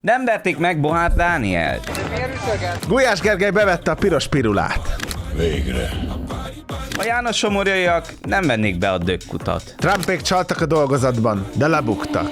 Nem verték meg Bohár Dánielt. Gulyás Gergely bevette a piros pirulát. Végre. A János Somorjaiak nem vennék be a dögkutat. Trumpék csaltak a dolgozatban, de lebuktak.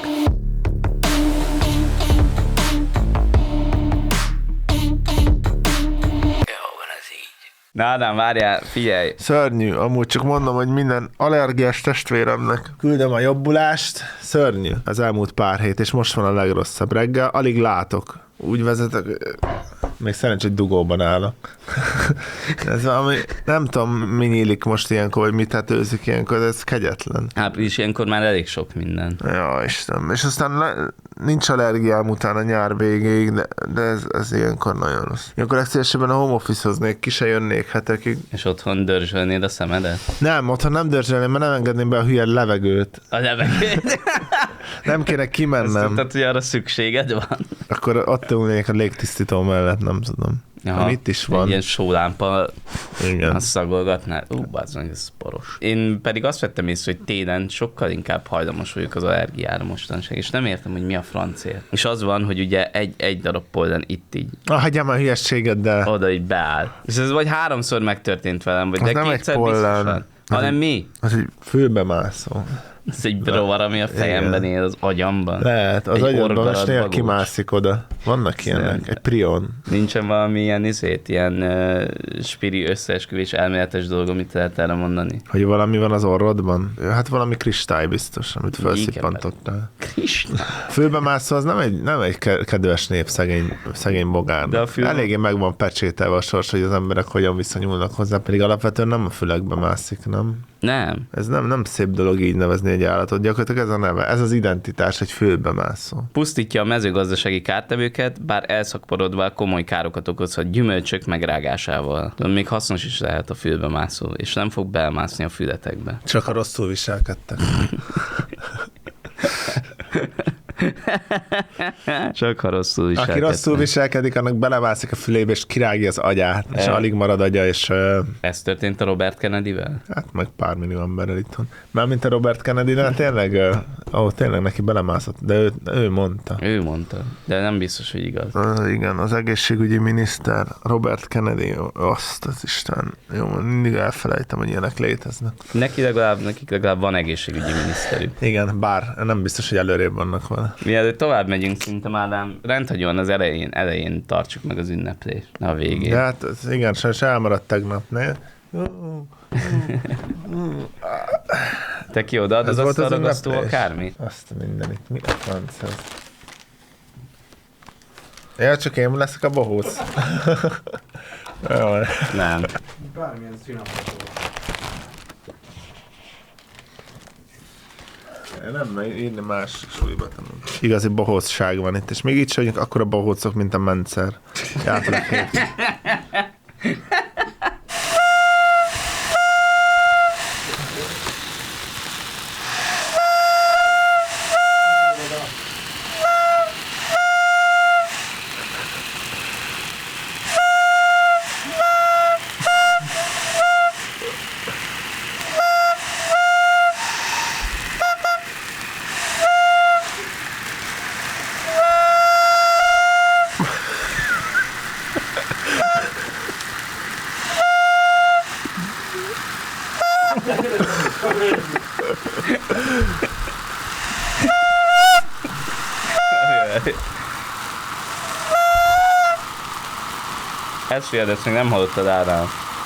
Na Ádám, várjál, figyelj. Szörnyű, amúgy csak mondom, hogy minden allergiás testvéremnek küldöm a jobbulást. Szörnyű az elmúlt pár hét, és most van a legrosszabb reggel. Alig látok. Úgy vezetek, még szerencsé, hogy dugóban állok. Ez valami, nem tudom, mi nyílik most ilyenkor, vagy mit tetőzik ilyenkor, de ez kegyetlen. Április ilyenkor már elég sok minden. Ja, Istenem. És aztán nincs allergiám utána nyár végéig, de ez ilyenkor nagyon rossz. Ilyenkor legszívesebben a home office-hoznék, ki se jönnék hetekig. És otthon dörzsölnéd a szemedet? Nem, otthon nem dörzsölném, mert nem engedném be a hülye levegőt. A levegőt? Nem kéne Azt kimennem. tudtad, hogy arra szükséged van? Akkor ott ülnék a légtisztító mellett, nem tudom. Aha, Itt is van. Egy ilyen sólámpa, Igen. azt szagolgatnál. Bazzony, ez poros. Én pedig azt vettem észre, hogy télen sokkal inkább hajlamos vagyok az allergiára mostanság, és nem értem, hogy mi a francér. És az van, hogy ugye egy darab pollen itt így Hagyjam a hülyességeddel. oda így beáll. És ez vagy 3-szor megtörtént velem, vagy Az de nem egy kétszer pollen. biztosan. Hanem mi? Az egy fülbe mászó. Ez egy rovar, ami a fejemben él, az agyamban. Lehet, az Egy agyadban orgarat most néha bagócs. kimászik oda. Vannak ilyenek, egy prion. Nincsen valami ilyen spiri összeesküvés elméletes dolog, amit lehet erre mondani. Hogy valami van az orrodban? Hát valami kristály biztos, amit felszippantottál. Kristály. Fülbe mászó az nem egy kedves nép, szegény bogár. De a fül- Eléggé meg van pecsételve a sors, hogy az emberek hogyan viszonyulnak hozzá, pedig alapvetően nem a fülekbe mászik, nem? Nem. Ez nem szép dolog így nevezni egy állatot, gyakorlatilag ez a neve, ez az identitás, egy fülbe mászó. Pusztítja a mezőgazdasági kártevőket, bár elszaporodva komoly károkat okozhat gyümölcsök megrágásával. De még hasznos is lehet a fülbe mászó, és nem fog belmászni a fületekbe. Csak a rosszul viselkedtek. Csak ha rosszul viselkednek. Aki rosszul viselkedik, annak belemászik a fülébe, és kirágja az agyát, és alig marad agya, és Ez történt a Robert Kennedyvel? hát meg pár millió emberrel itthon. Mármint a Robert Kennedy-nál tényleg neki belemászott, de ő mondta. Ő mondta, de nem biztos, hogy igaz. Igen, az egészségügyi miniszter, Robert Kennedy, azt az Isten. Jó, mindig elfelejtem, hogy ilyenek léteznek. Nekik legalább van egészségügyi miniszterük. Igen, bár nem biztos, hogy előrébb vannak vele. Mielőtt tovább megyünk, szerintem Ádám, rendhagyóan az elején tartsuk meg az ünneplést, a végén. De hát igen, sajnos elmaradt tegnap, ne? Te ki odaad Ez az volt az asztalragasztó ünneplés? akármi? Azt mindenit. Mi a franc ez? Ja, csak én leszek a bohóc. Jaj. Nem. Bármilyen színapotó. Nem, írni más súlyba tanul. Igazi bohócság van itt, és még így sem vagyunk akkora bohócok, mint a Mencer. Átlag hét. Ez fiad, ezt még nem hallottad, Ádám.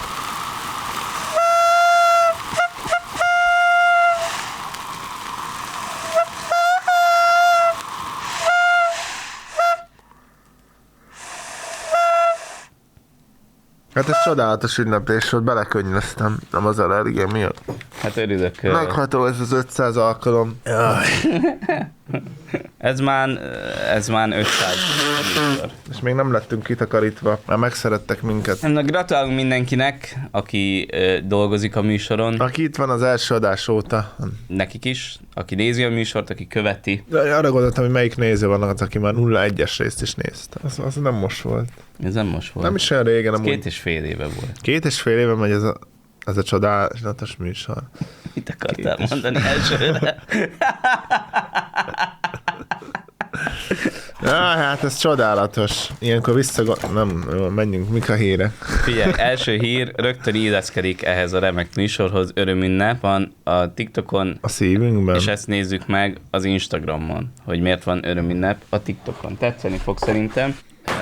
Hát ez csodálatos ünneplés volt, belekönnyeztem, nem az allergia miatt. Hát örülök. Megható ez az 500 alkalom. Jaj. Ez már 500 műsor. És még nem lettünk kitakarítva, már megszerettek minket. Na, gratulálunk mindenkinek, aki dolgozik a műsoron. Aki itt van az első adás óta. Nekik is, aki nézi a műsort, aki követi. De arra gondoltam, hogy melyik néző van az, aki már 0-1-es részt is nézte. Az nem most volt. Ez nem most volt. Nem is olyan régen. Ez Amúgy 2,5 éve volt. 2,5 éve megy ez a csodálatos műsor. Mit akartál mondani elsőre? Hát ez csodálatos. Ilyenkor nem, menjünk, mik a hírek? Figyelj, első hír rögtön illeszkedik ehhez a remek műsorhoz. Örömünnep van a TikTokon. A szívünkben. És ezt nézzük meg az Instagramon, hogy miért van örömünnep a TikTokon. Tetszeni fog szerintem.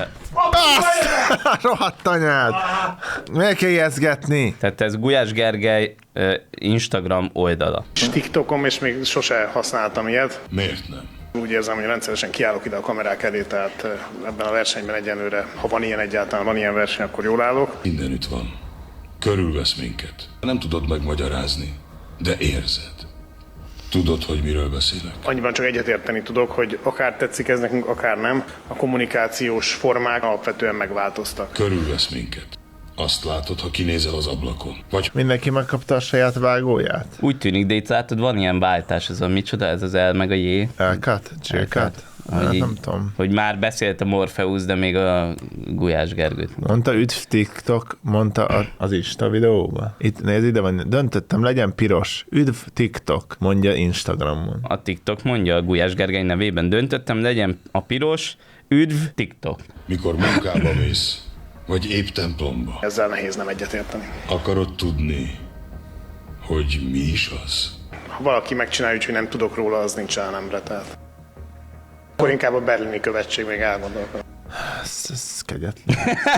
Rohadt anyád! Miért kell ijeszgetni? Tehát ez Gulyás Gergely Instagram oldala. És TikTokom, és még sose használtam ilyet. Miért nem? Úgy érzem, hogy rendszeresen kiállok ide a kamerák elé, tehát ebben a versenyben egyenlőre, ha van ilyen egyáltalán, van ilyen verseny, akkor jól állok. Mindenütt van. Körülvesz minket. Nem tudod megmagyarázni, de érzed. Tudod, hogy miről beszélek. Annyiban csak egyetérteni tudok, hogy akár tetszik ez nekünk, akár nem, a kommunikációs formák alapvetően megváltoztak. Körülvesz minket. Azt látod, ha kinézel az ablakon. Vagy Mindenki megkapta a saját vágóját? Úgy tűnik, de itt látod, van ilyen váltás, ez a micsoda, ez az L meg a J. Elkat? G-kat? Hát, nem tudom. Hogy már beszélt a Morpheus, de még a Gulyás Gergőt. Mondta üdv TikTok, mondta az Insta videóban. Itt nézd, ide van, döntöttem, legyen piros. Üdv TikTok, mondja Instagramon. A TikTok mondja a Gulyás Gergely nevében, döntöttem, legyen a piros, üdv TikTok. mikor munkába mész, vagy épp templomba, Ezzel nehéz nem egyetérteni. akarod tudni, hogy mi is az? Ha valaki megcsinálja, úgyhogy nem tudok róla, az nincs államra, tehát. Akkor inkább a berlini követség még elgondolkodom. Ez kegyetlen.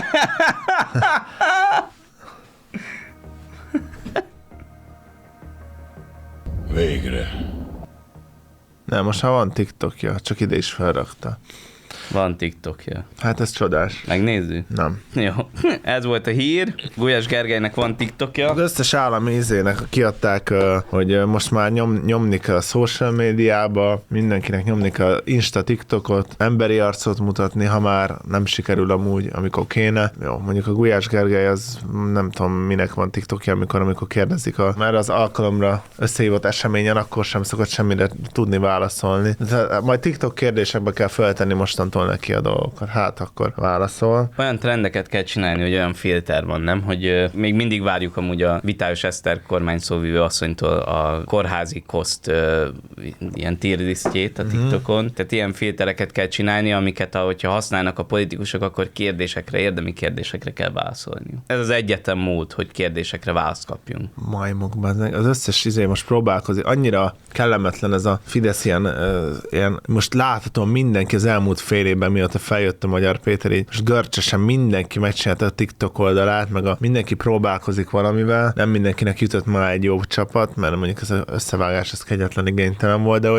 Végre. Nem, most ha van TikTokja, csak ide is felrakta. Van TikTokja. Hát ez csodás. Megnézzük? Nem. Jó. Ez volt a hír. Gulyás Gergelynek van TikTokja. Az összes állami izének kiadták, hogy most már nyomni kell a social médiába, mindenkinek nyomni kell Insta, TikTokot, emberi arcot mutatni, ha már nem sikerül amúgy, amikor kéne. Jó, mondjuk a Gulyás Gergely az nem tudom, minek van TikTokja, amikor kérdezik már az alkalomra összehívott eseményen, akkor sem szokott semmire tudni válaszolni. De majd TikTok kérdésekbe kell feltenni mostantól neki a dolgokat. Hát akkor válaszol. Olyan trendeket kell csinálni, hogy olyan filter van, nem? Hogy még mindig várjuk amúgy a Vitályos Eszter kormányszóvivő asszonytól a kórházi koszt ilyen tírlisztjét a TikTokon. Tehát ilyen filtereket kell csinálni, amiket, hogyha használnak a politikusok, akkor kérdésekre, érdemi kérdésekre kell válaszolni. Ez az egyetlen mód, hogy kérdésekre választ kapjunk. Majmokban, az összes most próbálkozik. Annyira kellemetlen ez a Fidesz ilyen most láthatóan mindenki az elmúlt fél évben, mióta feljött a Magyar Péter, így most görcsösen mindenki megcsinálta a TikTok oldalát, meg mindenki próbálkozik valamivel. Nem mindenkinek jutott már egy jó csapat, mert mondjuk ez az összevágás ez kegyetlen igénytelen volt, de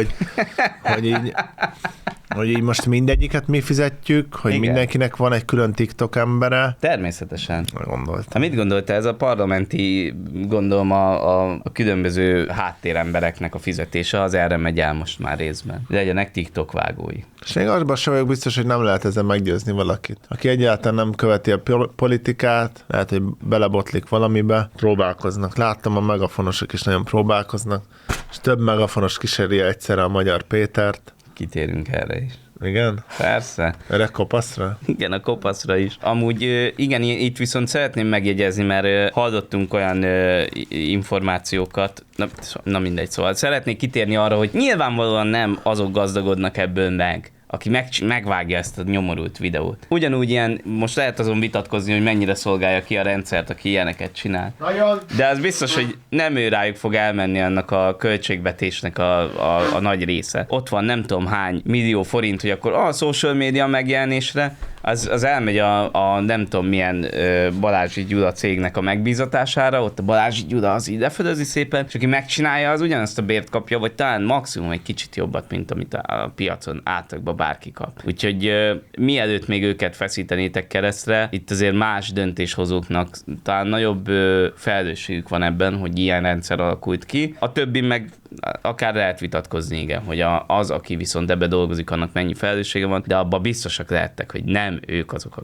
hogy így most mindegyiket mi fizetjük, hogy igen, mindenkinek van egy külön TikTok embere. Természetesen. Gondoltam. Mit gondolta ez a parlamenti, gondolom a különböző háttérembereknek a fizetése, az erre megy el most már részben. Legyenek TikTok vágói. És én azban sem vagyok biztos, hogy nem lehet ezzel meggyőzni valakit. Aki egyáltalán nem követi a politikát, lehet, hogy belebotlik valamibe, próbálkoznak. Láttam, a megafonosok is nagyon próbálkoznak, és több megafonos kíséri egyszerre a Magyar Pétert. Kitérünk erre is. Igen? Persze. Erre kopaszra? Igen, a kopaszra is. Amúgy igen, itt viszont szeretném megjegyezni, mert hallottunk olyan információkat, na mindegy, szóval szeretnék kitérni arra, hogy nyilvánvalóan nem azok gazdagodnak ebből meg, aki megvágja ezt a nyomorult videót. Ugyanúgy ilyen, most lehet azon vitatkozni, hogy mennyire szolgálja ki a rendszert, aki ilyeneket csinál. De az biztos, hogy nem ő rájuk fog elmenni annak a költségvetésnek a nagy része. Ott van nem tudom hány millió forint, hogy akkor a social media megjelenésre, az elmegy a nem tudom milyen Balázsi Gyula cégnek a megbízatására, ott a Balázsi Gyula az ide fölözi szépen, és aki megcsinálja, az ugyanazt a bért kapja, vagy talán maximum egy kicsit jobbat, mint amit a piacon átlagban bárki kap. Úgyhogy mielőtt még őket feszítenétek keresztre, itt azért más döntéshozóknak talán nagyobb felelősségük van ebben, hogy ilyen rendszer alakult ki. A többi meg akár lehet vitatkozni, igen, hogy az, aki viszont ebbe dolgozik, annak mennyi felelőssége van, de abban biztosak lehettek, hogy nem ők azok, akik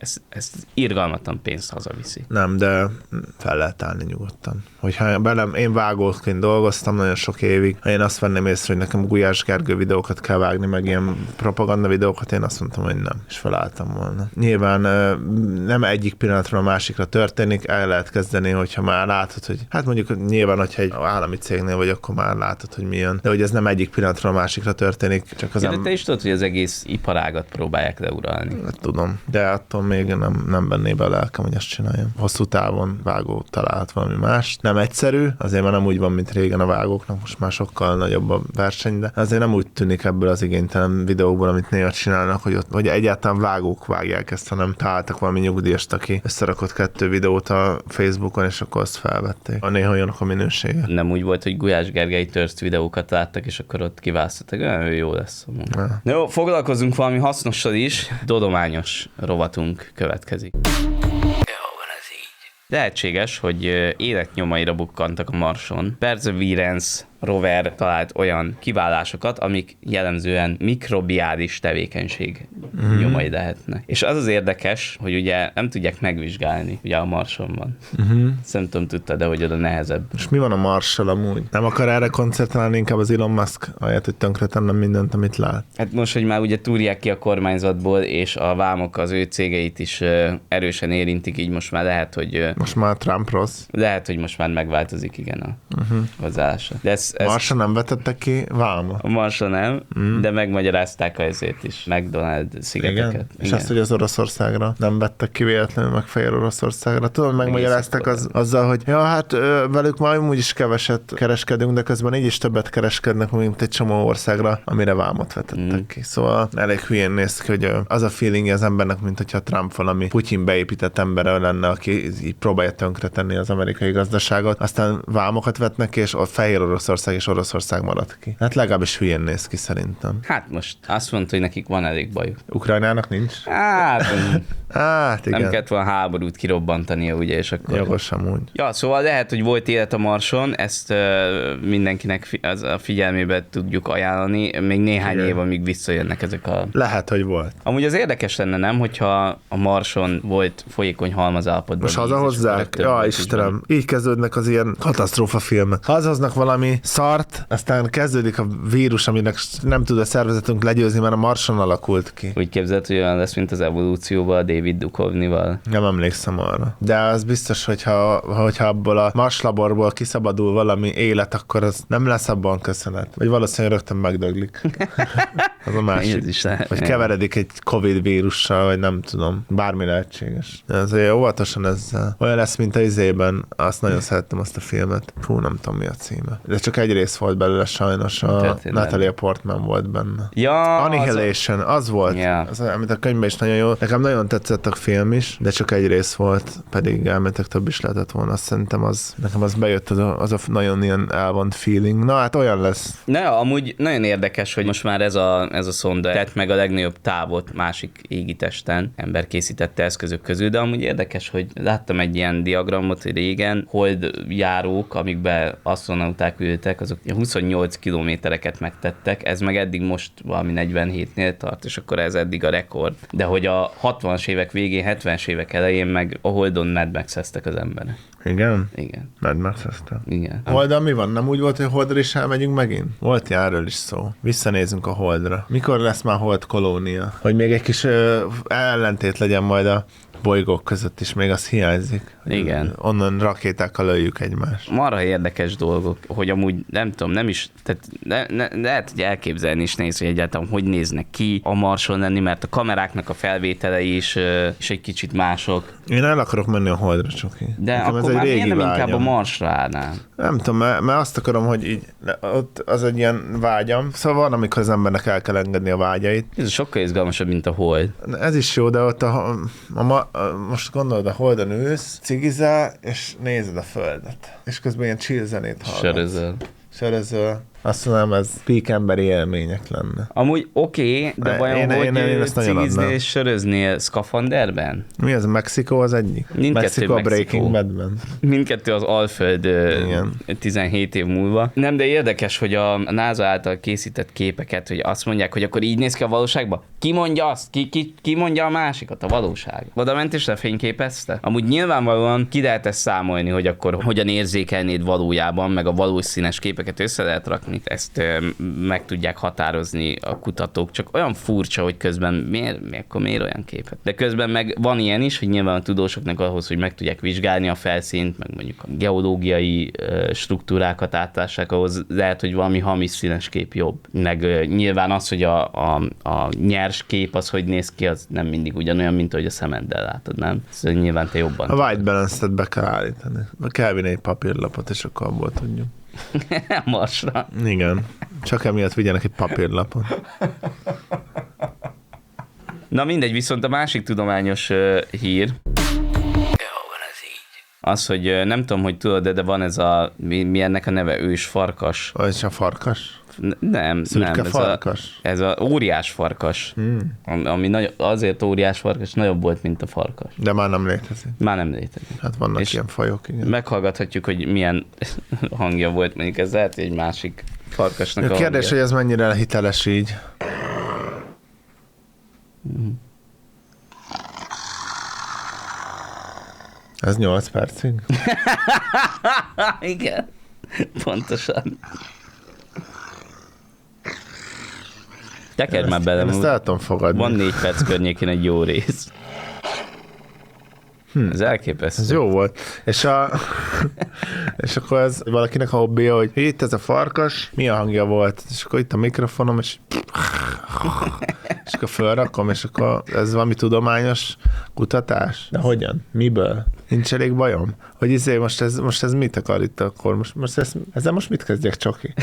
ez irgalmatlan pénzt hazaviszi. Nem, de fel lehet állni nyugodtan. Hogyha én vágóként dolgoztam nagyon sok évig, ha én azt venném észre, hogy nekem Gulyás Gergő videókat kell vágni, meg ilyen propaganda videókat, én azt mondtam, hogy nem, és felálltam volna. Nyilván nem egyik pillanatra a másikra történik, el lehet kezdeni, hogyha már látod, hogy hát mondjuk nyilván, hogyha egy állami cégnél vagy, akkor már látod, hogy milyen, de hogy ez nem egyik pillanatra a másikra történik, csak az De te is tudod, hogy az egész iparágat próbálják leuralni. Hát tudom, de attól még nem benné be a lelkem, hogy ezt csináljam. Hosszú távon vágó találhat valami más. Nem egyszerű, azért már nem úgy van, mint régen a vágóknak, most már sokkal nagyobb a verseny, de azért nem úgy tűnik ebből az igénytelen videókból, amit néha csinálnak, hogy egyáltalán vágók vágják ezt, hanem találtak valami nyugdíjast, aki összerakott 2 videót a Facebookon, és akkor azt felvették. Néha olyanok a minősége. Nem úgy volt, hogy Gulyás Gergely Thirst videókat láttak, és akkor ott kiválasztottak, ő jó lesz. Jó, foglalkozunk valami hasznossal is. Dodományos rovatunk következik. Lehetséges, hogy életnyomaira bukkantak a Marson. Perseverance rover talált olyan kiválásokat, amik jellemzően mikrobiális tevékenység nyomai lehetnek. És az érdekes, hogy ugye nem tudják megvizsgálni, ugye a Marson van. Nem tudom, tudtad, de hogy oda nehezebb. És mi van a Marssal amúgy? Nem akar erre koncentrálni inkább az Elon Musk, ahelyett, hogy tönkretennem mindent, amit lát? Hát most, hogy már ugye túrják ki a kormányzatból, és a vámok az ő cégeit is erősen érintik, így most már lehet, hogy... Most már Trump rossz. Lehet, hogy most már megváltozik, igen, a hozzáállása. De Marsa nem vetettek ki váma? A Marsa nem, de megmagyarázták ezért is McDonald szigeteket. Igen? És azt, hogy az Oroszországra nem vettek ki véletlenül, meg Fehér Oroszországra. Tudom, megmagyarázták azzal, hogy ja, hát velük már úgy is keveset kereskedünk, de közben így is többet kereskednek, mint egy csomó országra, amire vámot vetettek ki. Szóval elég hülyén néz ki, hogy az a feeling az embernek, mint hogyha Trump valami Putyin beépített embere lenne, aki így próbálja tönkretenni az amerikai gazdaságot. Aztán vámokat vetnek ki, és a Fehér Oroszország és Oroszország maradt ki. Hát legalábbis hülyén néz ki szerintem. Hát most azt mondta, hogy nekik van elég bajuk. Ukrajnának nincs? Hát igen. Nem kellett volna háborút kirobbantania, ugye, és akkor... Jogos amúgy. Ja, szóval lehet, hogy volt élet a Marson, ezt mindenkinek a figyelmébe tudjuk ajánlani, még néhány év, amíg visszajönnek ezek a... Lehet, hogy volt. Amúgy az érdekes lenne, nem, hogyha a Marson volt folyékony halmazállapotban. Most hazahozzák? Ja, Istenem. Így kezdődnek az ilyen katasztrófa filmek. Hazahoznak valami szart, aztán kezdődik a vírus, aminek nem tud a szervezetünk legyőzni, mert a Marson alakult ki. Úgy képzeld, hogy olyan lesz, mint az evolúcióban a David Duchovnyval. Nem emlékszem arra. De az biztos, hogyha abból a Mars laborból kiszabadul valami élet, akkor az nem lesz abban köszönet. Vagy valószínűleg rögtön megdöglik. Az a másik. Is lehet. Vagy keveredik egy Covid vírussal, vagy nem tudom. Bármi lehetséges. Azért óvatosan ezzel. Olyan lesz, mint a izében. Azt nagyon szerettem azt a filmet. Fú, nem tudom, mi a címe. De csak egy rész volt belőle sajnos. A Natalie Portman volt benne. Ja, Annihilation, az volt. Yeah. Az, amit a könyvben is nagyon jó. Nekem nagyon tetszett a film is, de csak egy rész volt, pedig elmentek több is lehetett volna. Azt szerintem nekem az bejött az a nagyon ilyen elvont feeling. Na hát olyan lesz. Amúgy nagyon érdekes, hogy most már ez a szonda tett meg a legnagyobb távot másik égitesten ember készítette eszközök közül, de amúgy érdekes, hogy láttam egy ilyen diagramot, hogy régen holdjárók, amikbe asztronauták ültek, azok 28 kilométereket megtettek, ez meg eddig most valami 47-nél tart, és akkor ez eddig a rekord. De hogy a 60-as évek végén, 70-es évek elején meg a Holdon Mad Max-eztek az emberek. Igen? Igen. Mad Max-eztek. Igen. Holdon mi van? Nem úgy volt, hogy Holdra is elmegyünk megint? Volt erről is szó. Visszanézünk a Holdra. Mikor lesz már Hold kolónia? Hogy még egy kis ellentét legyen majd a bolygók között is, még az hiányzik. Igen. Onnan rakétákkal öljük egymást. Marha érdekes dolgok, hogy amúgy nem tudom, nem is, tehát lehet, hogy elképzelni is néz, hogy egyáltalán hogy néznek ki a Marson lenni, mert a kameráknak a felvételei is egy kicsit mások. Én el akarok menni a Holdra, Csoki. De nekem akkor már miért nem inkább a Marsra állnám? Nem tudom, mert azt akarom, hogy így, ott az egy ilyen vágyam. Szóval van, amikor az embernek el kell engedni a vágyait. Ez sokkal izgalmasabb, mint a Hold. Ez is jó, de ott most gondolod, a Holdon ülsz, cigizál, és nézed a Földet. És közben ilyen chill zenét hallgatsz. Sörözöl. Azt mondom, ez peak emberi élmények lenne. Amúgy oké, de vajon én ezt nagyon cigizni adnám. és sörözni szkafanderben? Mi az? Mexikó az egyik? Mindkettő Mexikó a Mexikó. Breaking Badben. Mindkettő az Alföld Igen. 17 év múlva. Nem, de érdekes, hogy a NASA által készített képeket, hogy azt mondják, hogy akkor így néz ki a valóságban. Ki mondja azt? Ki mondja a másikat? A valóság. Oda ment és lefényképezte? Amúgy nyilvánvalóan ki lehet ezt számolni, hogy akkor hogyan érzékelnéd valójában, meg a valós színes képeket össze lehet rakni. Ezt meg tudják határozni a kutatók. Csak olyan furcsa, hogy közben miért olyan képet? De közben meg van ilyen is, hogy nyilván a tudósoknak ahhoz, hogy meg tudják vizsgálni a felszínt, meg mondjuk a geológiai struktúrákat átlássák, ahhoz lehet, hogy valami hamis színes kép jobb. Meg nyilván az, hogy a nyers kép az, hogy néz ki, az nem mindig ugyanolyan, mint ahogy a szemeddel látod, nem? Szóval nyilván te jobban. A white balance-et be kell állítani. Kell vinni egy papírlapot, és akkor abból tudjuk. Marsra. Igen. Csak emiatt vigyenek egy papírlapot. Na mindegy, viszont a másik tudományos hír, az, hogy nem tudom, hogy tudod, de van ez a, mi ennek a neve, ős farkas. Vagy a farkas? Nem, Szürke nem. farkas? Ez a óriás farkas. Ami azért óriás farkas, nagyobb volt, mint a farkas. De már nem létezik. Már nem létezik. Hát vannak És ilyen fajok, igen. Meghallgathatjuk, hogy milyen hangja volt, mondjuk ez lehet, hogy egy másik farkasnak A a kérdés, hangja. hogy ez mennyire hiteles így. Ez 8 percig? Igen, pontosan. Tekerj már bele, Én ezt el tudom fogadni. van 4 perc környékén egy jó rész. Ez elképesztő. Ez jó volt. És és akkor ez valakinek a hobbija, hogy itt ez a farkas, mi a hangja volt? És akkor itt a mikrofonom, és akkor fölrakom, és akkor ez valami tudományos kutatás. De hogyan? Miből? Nincs elég bajom? Hogy most ez mit akar itt akkor? Ezzel most mit kezdjek, Csoki?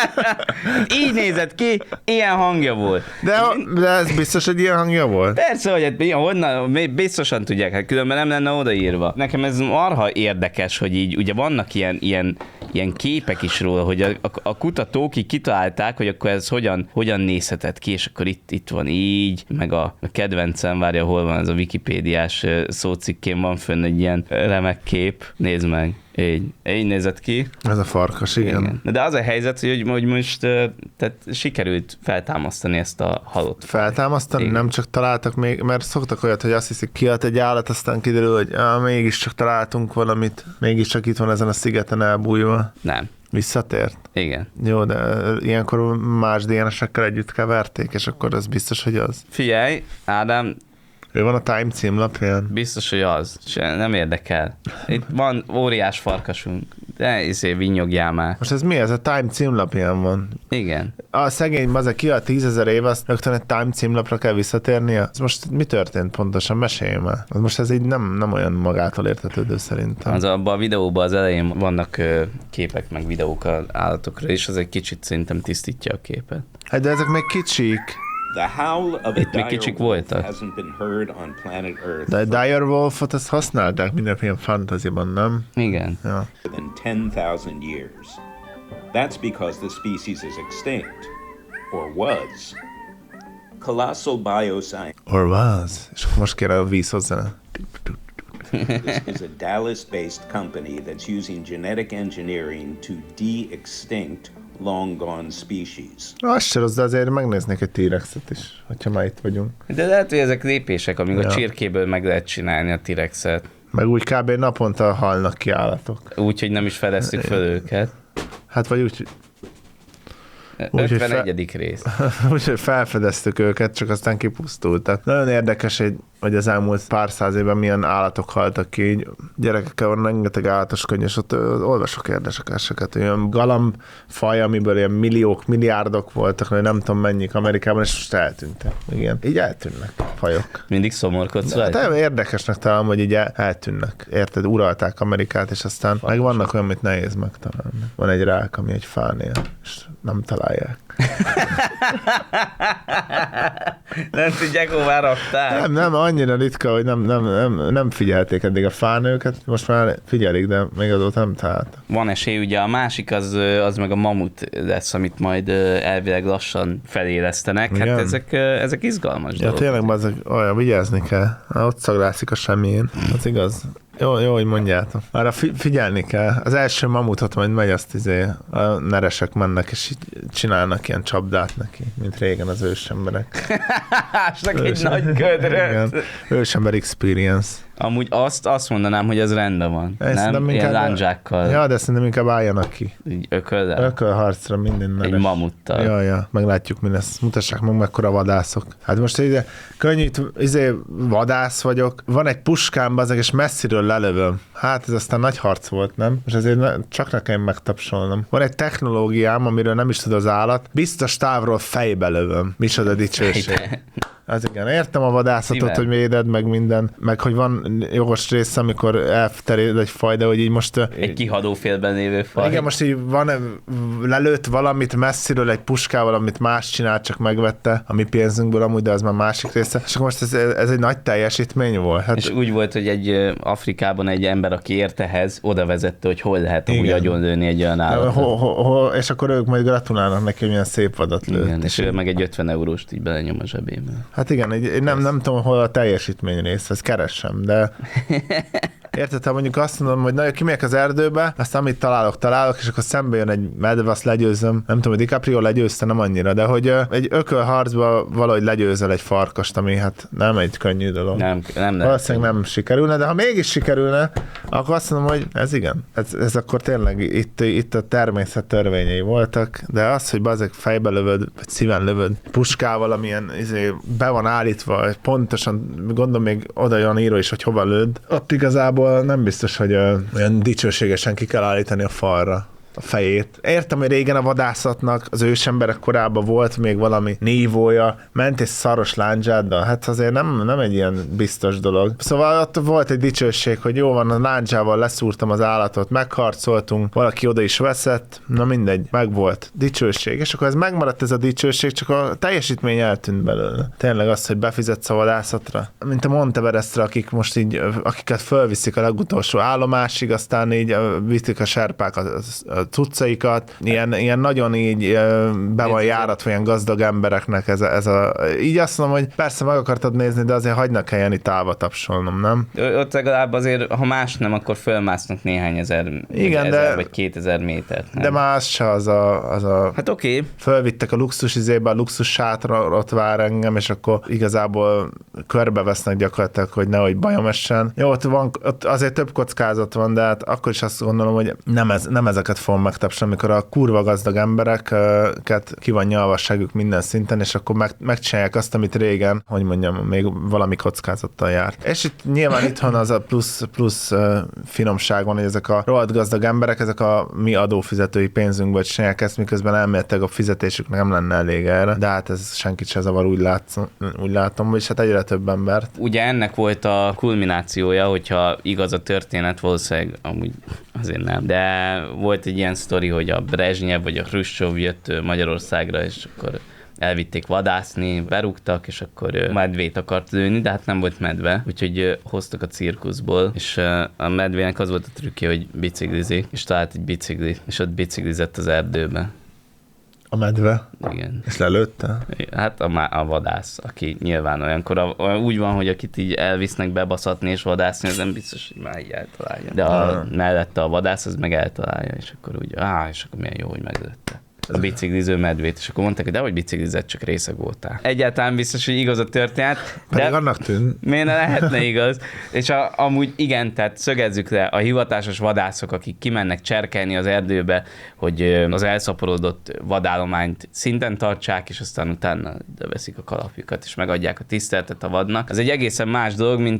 Így nézett ki, ilyen hangja volt. De ez biztos, hogy ilyen hangja volt? Persze, hogy hát honnan, biztosan tudják, hát különben nem lenne odaírva. Nekem ez marha érdekes, hogy így ugye vannak ilyen képek is róla, hogy a kutatók így kitalálták, hogy akkor ez hogyan nézhetett ki, és akkor itt van így, meg a kedvencem, várja, hol van ez a wikipédiás szócikkén, van fönn egy ilyen remek kép. Nézd meg. Így nézett ki. Ez a farkas, igen. De az a helyzet, hogy most tehát sikerült feltámasztani ezt a halott. Feltámasztani? Igen. Nem csak találtak még, mert szoktak olyat, hogy azt hiszik, kiad egy állat, aztán kiderül, hogy mégiscsak találtunk valamit, mégiscsak itt van ezen a szigeten elbújva. Nem. Visszatért? Igen. Jó, de ilyenkor más DNS-ekkel együtt keverték, és akkor ez biztos, hogy az. Figyelj, Ádám, Ő van a Time címlapján. biztos, hogy az. Nem érdekel. Itt van óriás farkasunk. De vinyogjál már. Most ez mi? Ez a Time címlapján van. Igen. A szegény mazek ki a 10 000 év, azt rögtön egy Time címlapra kell visszatérnie. Ez most mi történt pontosan? Mesélj már. Most ez így nem olyan magától értetődő szerintem. Az abban a videóban az elején vannak képek, meg videók az állatokra, és az egy kicsit szerintem tisztítja a képet. Hát de ezek még kicsik. The howl of a Itt még dire kicsik wolf voltak. hasn't been heard on planet Earth De a Dire Wolf-ot azt használták mindenféle fantasyban, nem? Igen. Ja. for than 10,000 years. That's because the species is extinct, or was. Colossal Bioscience Or was. És akkor most kér a víz hozzá. is a Dallas-based company that's using genetic engineering to de-extinct long gone species. Azt se rossz, de azért megnéznék egy T-rexet is, hogyha már itt vagyunk. De lehet, hogy ezek lépések, amíg Ja. a csirkéből meg lehet csinálni a T-rexet. Meg úgy kb. Naponta halnak ki állatok. Úgyhogy nem is fedeztük fel őket. Hát vagy úgy, Úgy, hogy 51. rész. úgyhogy felfedeztük őket, csak aztán kipusztultak. Nagyon érdekes, hogy az elmúlt pár száz évben milyen állatok haltak ki. Így gyerekekkel van rengeteg állatos könyv, és ott olvasok érdekeseket. Olyan galambfaj, amiből ilyen milliók, milliárdok voltak, hogy nem tudom mennyik Amerikában, és most eltűntek. Igen. Így eltűnnek fajok. Mindig szomorkodsz Hát rajta? érdekesnek találom, hogy így eltűnnek. Érted? Uralták Amerikát, és aztán meg vannak olyan, amit nehéz megtalálni. Van egy rák, ami egy fán él, és nem találják. Nem tudják, hová raktál. Nem, annyira ritka, hogy nem figyelték eddig a fánőket, most már figyelik, de még azóta nem találtak. Van esély, ugye a másik az meg a mamut lesz, amit majd elvileg lassan felélesztenek. Igen. Hát ezek izgalmas Ja, dolgok. tényleg, azok olyan vigyázni kell. Ott szaglászik a semmijén. Az igaz. Jó, hogy mondjátok. Arra figyelni kell. Az első mamutot majd megy, azt a neresek mennek, és így csinálnak ilyen csapdát neki, mint régen az ősemberek. Ásnak egy nagy gödröt. Igen. Ősember experience. Amúgy azt mondanám, hogy ez rendben van. Szerintem Nem? Ilyen inkább- lándzsákkal, Ja, de szerintem inkább álljanak ki. így ököllel. Ökölharcra minden neres. Egy mamuttal. Ja, meglátjuk, mi lesz. Mutassák meg, mekkora vadászok. Hát most ide könnyű, vadász vagyok. Van egy puskám, azok, és messziről lelövöm. Hát ez aztán nagy harc volt, nem? És ezért csak nekem megtapsolnom. Van egy technológiám, amiről nem is tud az állat. Biztos távról fejbe lövöm. Micsoda dicsőség. Az igen, értem a vadászatot, Szívem. hogy véded, meg minden, meg hogy van jogos része, amikor eltered egy faj, de hogy így most... Egy kihadó félben lévő faj. Igen, most így lelőtt valamit messziről egy puskával, amit más csinált, csak megvette a mi pénzünkből amúgy, de az már másik része. És akkor most ez egy nagy teljesítmény volt. Hát, És úgy volt, hogy egy Afrikában egy ember, aki ért ehhez, oda vezette, hogy hol lehet amúgy Igen. agyonlőni egy olyan állatot. és akkor ők majd gratulálnak neki, hogy milyen szép vadat lőtt. Igen, és ő meg egy 50 euróst így belenyom a zsebébe. Hát igen, nem tudom, hol a teljesítmény rész, ezt keresem, de érted, ha mondjuk azt mondom, hogy na, kimegyek az erdőbe, aztán amit találok, és akkor szembe jön egy medve, azt legyőzöm. Nem tudom, hogy DiCaprio legyőzte, nem annyira, de hogy egy ökölharcba valahogy legyőzel egy farkast, ami hát nem egy könnyű dolog. Nem Valószínűleg nem sikerülne, de ha mégis sikerülne, akkor azt mondom, hogy ez igen. Ez akkor tényleg itt a természet törvényei voltak, de az, hogy bazeg fejbe lövöd, vagy szíven lövöd, puskával, amilyen be van állítva, pontosan, gondolom még oda jön író is, hogy hova lőd, ott igazából nem biztos, hogy olyan dicsőségesen ki kell állítani a falra a fejét. Értem, hogy régen a vadászatnak az ősemberek korában volt még valami nívója, ment egy szaros lándzsáddal, hát azért nem egy ilyen biztos dolog. Szóval ott volt egy dicsőség, hogy jó van, a lándzsával leszúrtam az állatot, megharcoltunk, valaki oda is veszett, na mindegy, megvolt. Dicsőség. És akkor ez megmaradt ez a dicsőség, csak a teljesítmény eltűnt belőle. Tényleg az, hogy befizetsz a vadászatra. Mint a Monteverestre, akiket fölviszik a legutolsó állomásig, aztán így viszik a serpák a cuccaikat, ilyen nagyon így be van járatva ilyen gazdag embereknek így azt mondom, hogy persze meg akartad nézni, de azért hagynak helyen itt állva tapsolnom, nem? Ott legalább azért, ha más nem, akkor fölmásznak néhány ezer, Igen, vagy de- 1000 vagy 2000 métert. Nem? De már az se az a Hát oké. fölvittek a luxus a luxus sátra, ott vár engem, és akkor igazából körbevesznek gyakorlatilag, hogy nehogy bajom essen. Jó, ott azért több kockázat van, de hát akkor is azt gondolom, hogy nem ezeket fogom megtapsolni, amikor a kurva gazdag embereket ki van nyalva a segük minden szinten, és akkor megcsinálják azt, amit régen, hogy mondjam, még valami kockázattal járt. És itt nyilván itthon az a plusz finomság van, hogy ezek a rohadt gazdag emberek, ezek a mi adófizetői pénzünkből csinálják ezt, miközben elméletileg a fizetésük nem lenne elég erre, de hát ez senkit se zavar, úgy látom, és hát egyre több embert. Ugye ennek volt a kulminációja, hogyha igaz a történet, valószínűleg amúgy azért nem, de volt egy ilyen sztori, hogy a Brezsnyev vagy a Hruscsov jött Magyarországra, és akkor elvitték vadászni, berúgtak, és akkor medvét akart lőni, de hát nem volt medve, úgyhogy hoztak a cirkuszból, és a medvének az volt a trükkje, hogy biciklizik, és talált egy biciklit, és ott biciklizett az erdőbe. A medve? Igen. És lelőtte? Hát a vadász, aki nyilván olyankor úgy van, hogy akit így elvisznek bebaszatni és vadászni, az nem biztos, hogy már így eltalálja. De mellette a vadász az meg eltalálja, és akkor úgy, és akkor milyen jó, hogy meglőtte a bicikliző medvét, és akkor mondták, hogy dehogy biciklizett, csak részeg voltál. Egyáltalán biztos, hogy igaz a történet. Pedig annak tűnt. Miért ne lehetne igaz? És amúgy igen, tehát szögezzük le, a hivatásos vadászok, akik kimennek cserkelni az erdőbe, hogy az elszaporodott vadállományt szinten tartsák, és aztán utána veszik a kalapjukat, és megadják a tiszteletet a vadnak. Az egy egészen más dolog, mint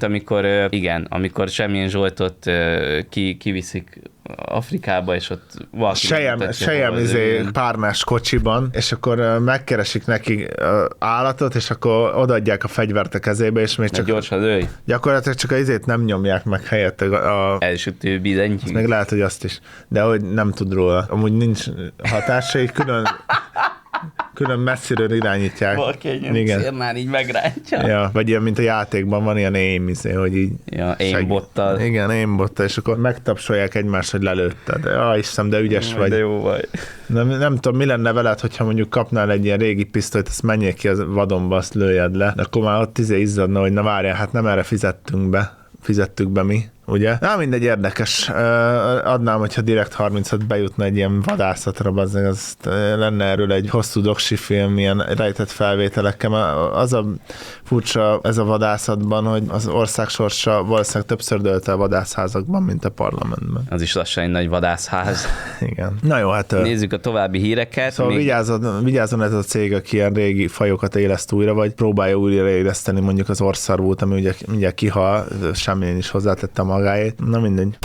amikor semmilyen Zsoltot kiviszik Afrikába, és ott valaki... Sejem párnás kocsiban, és akkor megkeresik neki állatot, és akkor odaadják a fegyvert a kezébe, és még csak... Gyorsan lőj. Gyakorlatilag csak az nem nyomják meg helyette Elsütő billentyű. még lehet, hogy azt is. De hogy nem tud róla. Amúgy nincs hatásai, Külön messziről irányítják. Valaki egy cérnál így megrántja. Ja, vagy ilyen, mint a játékban van ilyen hogy így... Ja, aimbottal. Igen, aimbottal, és akkor megtapsolják egymást, hogy lelőtted. Ja, Istenem, de ügyes vagy. De jó vagy. Nem tudom, mi lenne veled, hogyha mondjuk kapnál egy ilyen régi pisztolyt, ezt menjél ki a vadonba, azt lőjed le. De akkor már ott izzadna, hogy na várjál, hát nem erre fizettük be mi, ugye? Na mindegy, érdekes. Adnám, hogyha Direkt 36 bejutna egy ilyen vadászatra, az lenne erről egy hosszú doksi film, ilyen rejtett felvételekkel. Az a furcsa ez a vadászatban, hogy az ország sorsa valószínűleg többször dölt el vadászházakban, mint a parlamentben. Az is lassan egy nagy vadászház. Igen. Na jó, hát... Nézzük a további híreket. Szóval vigyázzon ez a cég, aki ilyen régi fajokat éleszt újra, vagy próbálja újra éleszteni mondjuk az orszarvút, ami ugye mindjárt kihal, semmilyen is hozzátette magáét. Na mindegy.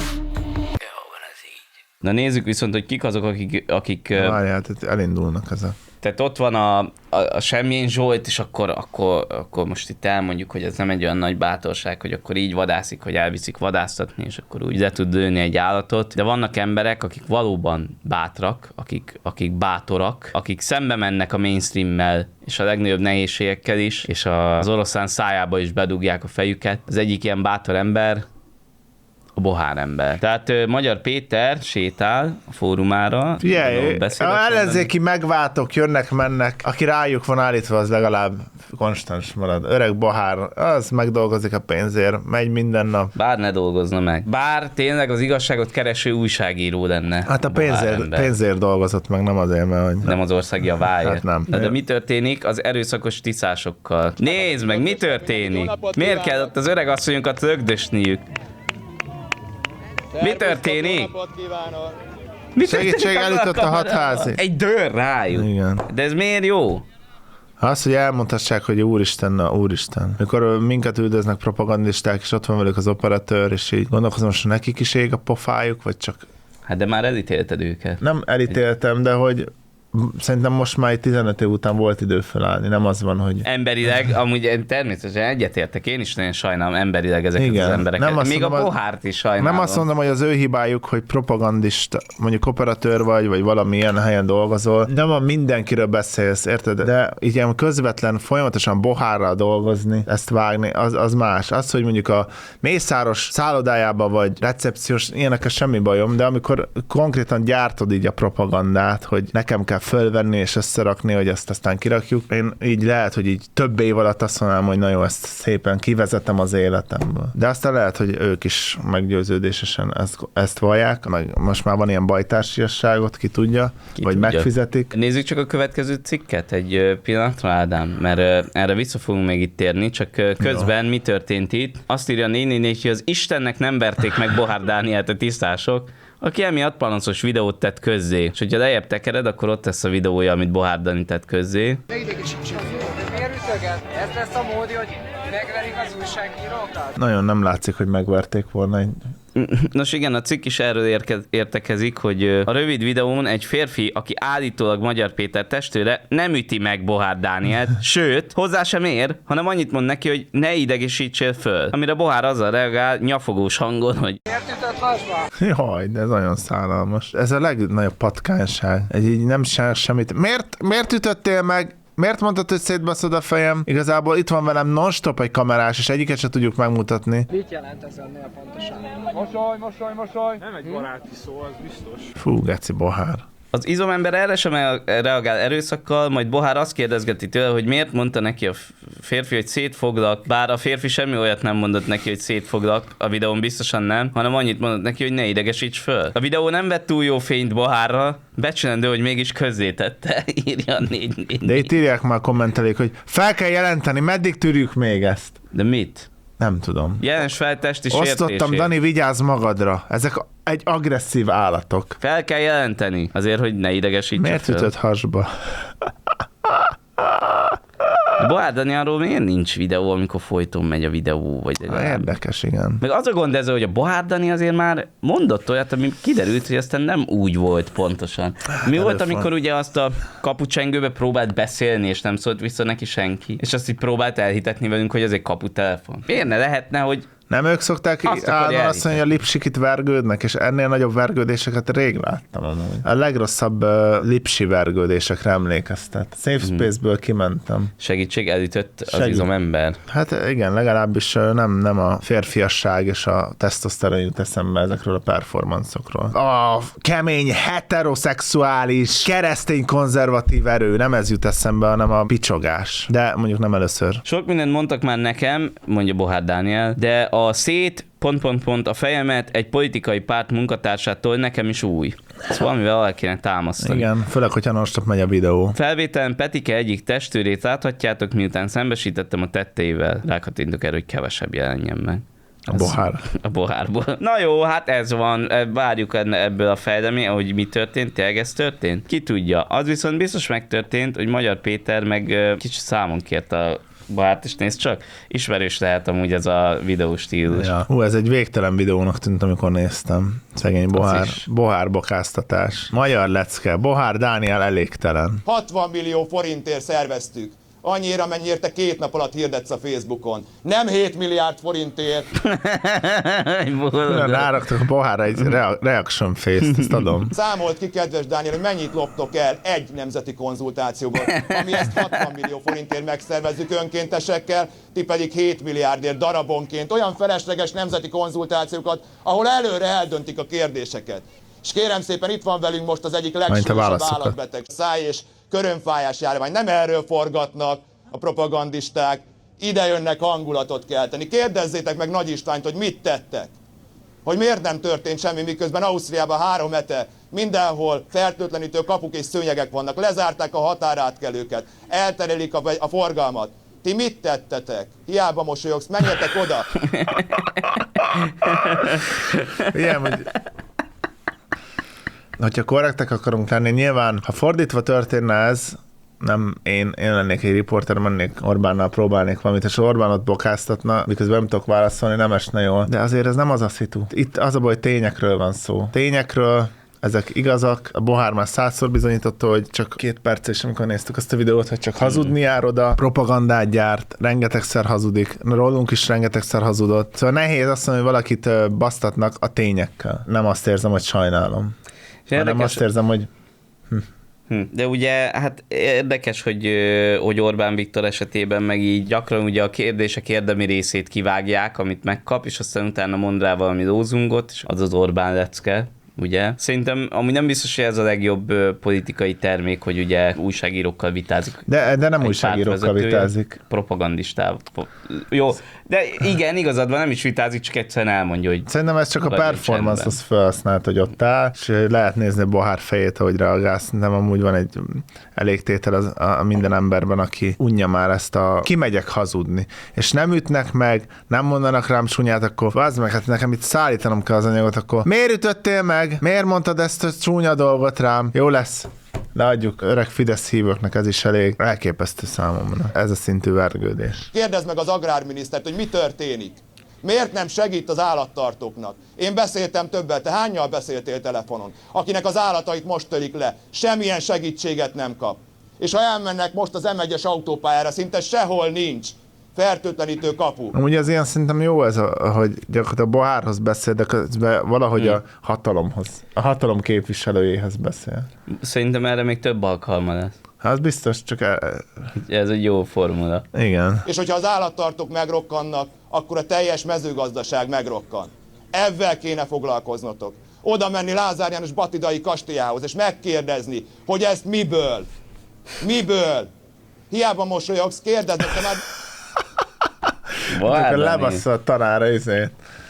Na nézzük viszont, hogy kik azok, akik Várjál, tehát elindulnak ezek. Tehát ott van a Semjén Zsolt, és akkor most itt elmondjuk, hogy ez nem egy olyan nagy bátorság, hogy akkor így vadászik, hogy elviszik vadásztatni, és akkor úgy le tud lőni egy állatot. De vannak emberek, akik valóban bátrak, akik bátorak, akik szembe mennek a mainstreammel, és a legnagyobb nehézségekkel is, és az oroszlán szájába is bedugják a fejüket. Az egyik ilyen bátor ember a Bohár ember. Tehát Magyar Péter sétál a fórumára. Figyelj, ellenzéki megváltók jönnek-mennek, aki rájuk van állítva, az legalább konstans marad. Öreg Bohár, az megdolgozik a pénzért, megy minden nap. Bár ne dolgozna meg. Bár tényleg az igazságot kereső újságíró lenne. Hát a pénzért dolgozott meg, nem azért, mert... Hogy... Nem az ország javáért. Hát nem. De mi történik az erőszakos tiszásokkal? Nézd meg, mi történik? Miért kell ott az öreg asszonyokat lögdösniük? Mi történik? Segítség, elütött a hatházi. Egy dőr rájuk. Igen. De ez miért jó? Az, hogy elmondhassák, hogy úristen. Mikor minket üldöznek propagandisták, és ott van velük az operatőr, és így gondolkozom, hogy nekik is ég a pofájuk, vagy csak... Hát de már elítélted őket. Nem elítéltem, de hogy szerintem most már 15 év után volt idő felállni, nem az van, hogy... Emberileg, amúgy természetesen egyetértek, én is nagyon sajnálom emberileg ezeket az embereket. Még mondom, a Bohárt is sajnálom. Nem azt mondom, hogy az ő hibájuk, hogy propagandista, mondjuk operatőr vagy valamilyen helyen dolgozol. Nem a mindenkiről beszélsz, érted? De így ilyen közvetlen, folyamatosan Bohárral dolgozni, ezt vágni, az más. Az, hogy mondjuk a Mészáros szállodájába vagy recepciós, ilyenekkel semmi bajom, de amikor konkrétan gyártod így a propagandát, hogy nekem kell fölvenni és összerakni, hogy ezt aztán kirakjuk. Én így lehet, hogy így több év alatt azt mondanám, hogy na jó, ezt szépen kivezetem az életemből. De aztán lehet, hogy ők is meggyőződésesen ezt vallják. Most már van ilyen bajtársiasságot, ki tudja, vagy megfizetik. Nézzük csak a következő cikket egy pillanatra, Ádám, mert erre vissza fogunk még itt térni, csak közben mi történt itt? Azt írja 444, hogy az Istennek nem verték meg Bohár Dánielt a tisztások, aki emiatt panaszos videót tett közzé. És hogyha lejjebb tekered, akkor ott lesz a videója, amit Bohár Dani tett közzé. Miért ütöget? Ez lesz a módi, hogy megverik az újságírókat? Nagyon nem látszik, hogy megverték volna egy... Nos igen, a cikk is erről értekezik, hogy a rövid videón egy férfi, aki állítólag Magyar Péter testvére, nem üti meg Bohár Dánielt, sőt, hozzá sem ér, hanem annyit mond neki, hogy ne idegesítsél föl. Amire Bohár azzal reagál nyafogós hangon, hogy Miért ütött hasba? Jaj, de ez nagyon szállalmas. Ez a legnagyobb patkányság. Így nem semmit. Miért ütöttél meg? Miért mondtad, hogy szétbaszod a fejem? Igazából itt van velem non-stop egy kamerás, és egyiket se tudjuk megmutatni. Mit jelent ez ennél pontosan? Mosoly! Nem egy baráti szó, az biztos. Fú, geci Bohár. az izomember erre sem reagál erőszakkal, majd Bohár azt kérdezgeti tőle, hogy miért mondta neki a férfi, hogy szétfoglak, bár a férfi semmi olyat nem mondott neki, hogy szétfoglak, a videón biztosan nem, hanem annyit mondott neki, hogy ne idegesíts föl. A videó nem vett túl jó fényt Bohárra, becsülendő, hogy mégis közzétette, írja 444. De itt írják már kommentelék, hogy fel kell jelenteni, meddig tűrjük még ezt? De mit? Nem tudom. Jelens fel testi sértését. Osztottam, Dani, vigyázz magadra. Ezek egy agresszív állatok. Fel kell jelenteni, azért, hogy ne idegesíts. Miért ütött hasba? Bohár Daniáról miért nincs videó, amikor folyton megy a videó? Vagy érdekes, igen. Meg az a gond ezzel, hogy a Bohár Dani azért már mondott olyat, ami kiderült, hogy aztán nem úgy volt pontosan. Mi volt, amikor ugye azt a kapucsengőbe próbált beszélni, és nem szólt vissza neki senki? És azt így próbált elhitetni velünk, hogy ez egy kaputelefon. Miért ne lehetne, hogy Nem ők szokták állandóan azt mondani, hogy a lipsikit vergődnek, és ennél nagyobb vergődéseket rég láttam. A legrosszabb lipsi vergődésekre emlékeztet. Safe Space-ből kimentem. Segítség, elütött az izomember. Hát igen, legalábbis nem a férfiasság és a tesztoszteron jut eszembe ezekről a performanszokról. A kemény, heteroszexuális, keresztény konzervatív erő, nem ez jut eszembe, hanem a picsogás. De mondjuk nem először. Sok mindent mondtak már nekem, mondja Bohár Dániel, de a a fejemet egy politikai párt munkatársától nekem is új. Ezt valamivel alá kéne támasztani. Igen, főleg, hogyha non-stop megy a videó. Felvételen Petike egyik testvérét láthatjátok, miután szembesítettem a tetteivel. Rákattintok erre, hogy kevesebb jelenjen meg. A Bohár. A Bohárból. Na jó, hát ez van, várjuk ebből a fejlemény, hogy mi történt, tényleg ez történt? Ki tudja. Az viszont biztos megtörtént, hogy Magyar Péter meg kicsit számon kért a Bohárt, és nézd csak, ismerős lehet amúgy ez a videóstílus. Ja. Ez egy végtelen videónak tűnt, amikor néztem. Szegény Bohár bokáztatás. Magyar lecke, Bohár Dániel elégtelen. 60 millió forintért szerveztük. Annyira, mennyire te 2 nap alatt hirdetsz a Facebookon. Nem 7 milliárd forintért. Ráraktak a Bohárra egy reaction face-t, ezt adom. Számolt ki, kedves Dániel, hogy mennyit loptok el egy nemzeti konzultációban, ami ezt 60 millió forintért megszervezzük önkéntesekkel, ti pedig 7 milliárdért darabonként olyan felesleges nemzeti konzultációkat, ahol előre eldöntik a kérdéseket. És kérem szépen, itt van velünk most az egyik legsúlyosabb állatbeteg, száj és körömfájás járvány. Nem erről forgatnak a propagandisták, ide jönnek hangulatot kelteni. Kérdezzétek meg Nagy Istvánt, hogy mit tettek. Hogy miért nem történt semmi, miközben Ausztriában 3 hete mindenhol fertőtlenítő kapuk és szőnyegek vannak. Lezárták a határátkelőket, elterelik a forgalmat. Ti mit tettetek? Hiába mosolyogsz, menjetek oda! Igen, hogy... Hogyha korrektek akarunk lenni, nyilván, ha fordítva történne ez, nem én lennék egy riporter, mennék Orbánnal, próbálnék valamit, és Orbán ott bokáztatna, miközben nem tudok válaszolni, nem esne jól. De azért ez nem az a szitu. Itt az a baj, hogy tényekről van szó. Tényekről, ezek igazak. A Bohár már 100-szor bizonyította, hogy csak 2 perc, és amikor néztük azt a videót, hogy csak hazudni jár oda, propagandát gyárt, rengetegszer hazudik, rólunk is rengetegszer hazudott. Szóval nehéz azt mondani, hogy valakit basztatnak a tényekkel. Nem azt érzem, hogy sajnálom. Hanem azt érzem, hogy... De ugye, hát érdekes, hogy Orbán Viktor esetében meg így gyakran ugye a kérdések érdemi részét kivágják, amit megkap, és aztán utána mond rá valami lózungot, és az Orbán lecke. Ugye? Szerintem amúgy nem biztos, hogy ez a legjobb politikai termék, hogy ugye újságírókkal vitázik. De nem újságírókkal vitázik. Propagandistával. Jó, de igen, igazad van, nem is vitázik, csak egyszerűen elmondja, hogy... Szerintem ez csak a performance-hoz felhasznált, hogy ott áll, és lehet nézni Bohár fejét, ahogy reagálsz. Nem amúgy van egy elégtétel a minden emberben, aki unja már ezt a kimegyek hazudni. És nem ütnek meg, nem mondanak rám csúnyát, akkor vázd meg, hát nekem itt szállítanom kell az anyagot, akkor miért ütöttél meg? Miért mondtad ezt a csúnya dolgot rám? Jó lesz. Leadjuk öreg Fidesz hívőknek, ez is elég elképesztő számomra. Ez a szintű vergődés. Kérdezd meg az agrárminisztert, hogy mi történik. Miért nem segít az állattartóknak? Én beszéltem többel, te hánnyal beszéltél telefonon? Akinek az állatait most törik le, semmilyen segítséget nem kap. És ha elmennek most az M1-es autópályára, szinte sehol nincs fertőtlenítő kapu. Amúgy az ilyen szerintem jó ez, hogy gyakorlatilag a Bohárhoz beszél, de közben valahogy a hatalomhoz, a hatalom képviselőjéhez beszél. Szerintem erre még több alkalma lesz. Hát biztos, csak... Ez egy jó formula. Igen. És hogyha az állattartók megrokkannak, akkor a teljes mezőgazdaság megrokkan. Ezzel kéne foglalkoznotok. Oda menni Lázár János batidai kastélyához, és megkérdezni, hogy ezt miből? Miből? Hiába mosolyogsz, kérdezd, te már... Akkor lebassza a tanára izét.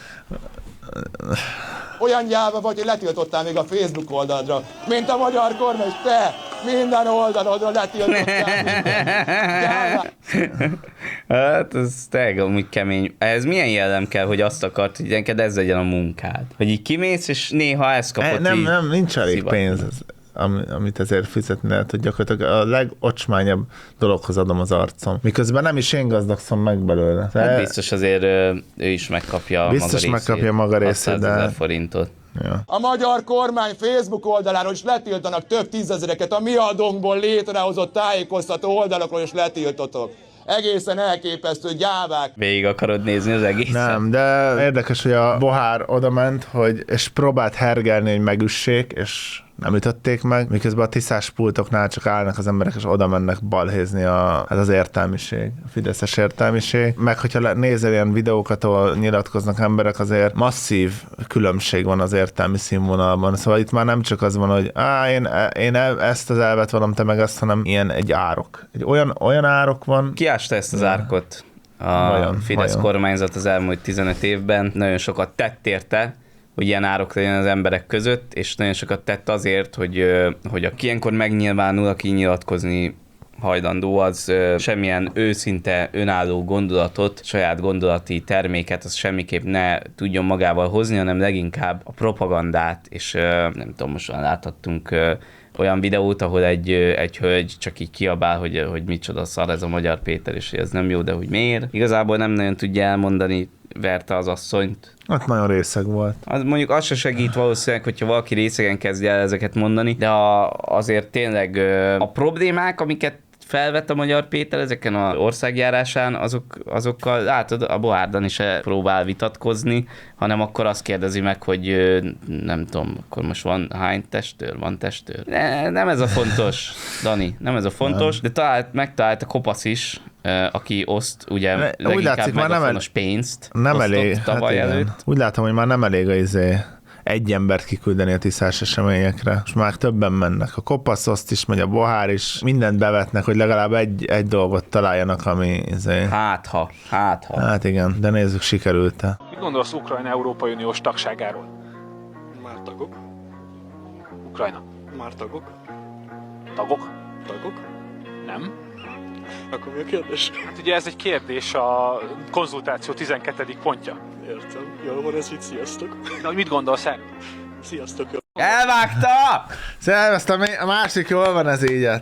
Olyan gyáva vagy, hogy letiltottál még a Facebook oldalra, mint a magyar kormány, és te minden oldalodra letiltottál. Hát ez tényleg amúgy kemény. Ez milyen jellem kell, hogy azt akart, hogy neked ez legyen a munkád? Hogy így kimész, és néha ezt kapod Nem, nincs elég pénz, amit ezért fizetni lehet, hogy gyakorlatilag a legocsmányabb dologhoz adom az arcom. Miközben nem is én gazdagszom meg belőle. Hát biztos azért ő is megkapja maga részét, de... 000 forintot. Ja. A magyar kormány Facebook oldaláról is letiltanak több tízezereket, a mi adónkból létrehozott tájékoztató oldalakról is letiltotok. egészen elképesztő gyávák. Végig akarod nézni az egészet? Nem, de érdekes, hogy a Bohár odament, és próbált hergelni, hogy megüssék, és nem ütötték meg, miközben a tiszás pultoknál csak állnak az emberek, és oda mennek balhézni az értelmiség, a fideszes értelmiség. Meg hogyha nézel ilyen videókat, ahol nyilatkoznak emberek, azért masszív különbség van az értelmi színvonalban. Szóval itt már nem csak az van, hogy én ezt az elvet vallom, te meg ezt, hanem ilyen egy árok. Egy olyan árok van. Ki ásta ezt az árkot? A Fidesz kormányzat az elmúlt 15 évben nagyon sokat tett érte, hogy ilyen árok legyen az emberek között, és nagyon sokat tett azért, hogy aki ilyenkor megnyilvánul, aki nyilatkozni hajlandó, az semmilyen őszinte, önálló gondolatot, saját gondolati terméket, az semmiképp ne tudjon magával hozni, hanem leginkább a propagandát, és nem tudom, most láthattunk olyan videót, ahol egy hölgy csak így kiabál, hogy micsoda szar ez a Magyar Péter, és hogy ez nem jó, de hogy miért. Igazából nem nagyon tudja elmondani, verte az asszonyt. Hát nagyon részeg volt. Mondjuk az se segít valószínűleg, hogyha valaki részegen kezdje el ezeket mondani, de azért tényleg a problémák, amiket felvett a Magyar Péter ezeken az országjárásán, azokkal látod, a Bohárdan is próbál vitatkozni, hanem akkor azt kérdezi meg, hogy nem tudom, akkor most hány testőr? Van testőr? Nem ez a fontos, Dani, nem ez a fontos, de megtalált a kopasz is, aki oszt ugye leginkább megafonos pénzt. Nem elég. Tavaly előtt. Úgy látom, hogy már nem elég egy embert kiküldeni a tiszás eseményekre, és már többen mennek. A kopasz oszt is megy, a Bohár is, mindent bevetnek, hogy legalább egy dolgot találjanak, ami Hát igen, de nézzük, sikerült-e. Mit gondolsz Ukrajna Európai Uniós tagságáról? Már tagok. Ukrajna. Már tagok. Tagok? Tagok? Nem. Akkor mi a kérdés? Hát ugye ez egy kérdés, a konzultáció 12. pontja. Értem. Jól van ez így, sziasztok. Na, mit gondolsz erről? Sziasztok. Elvágta! Szerveztem, a másik jól van ez így.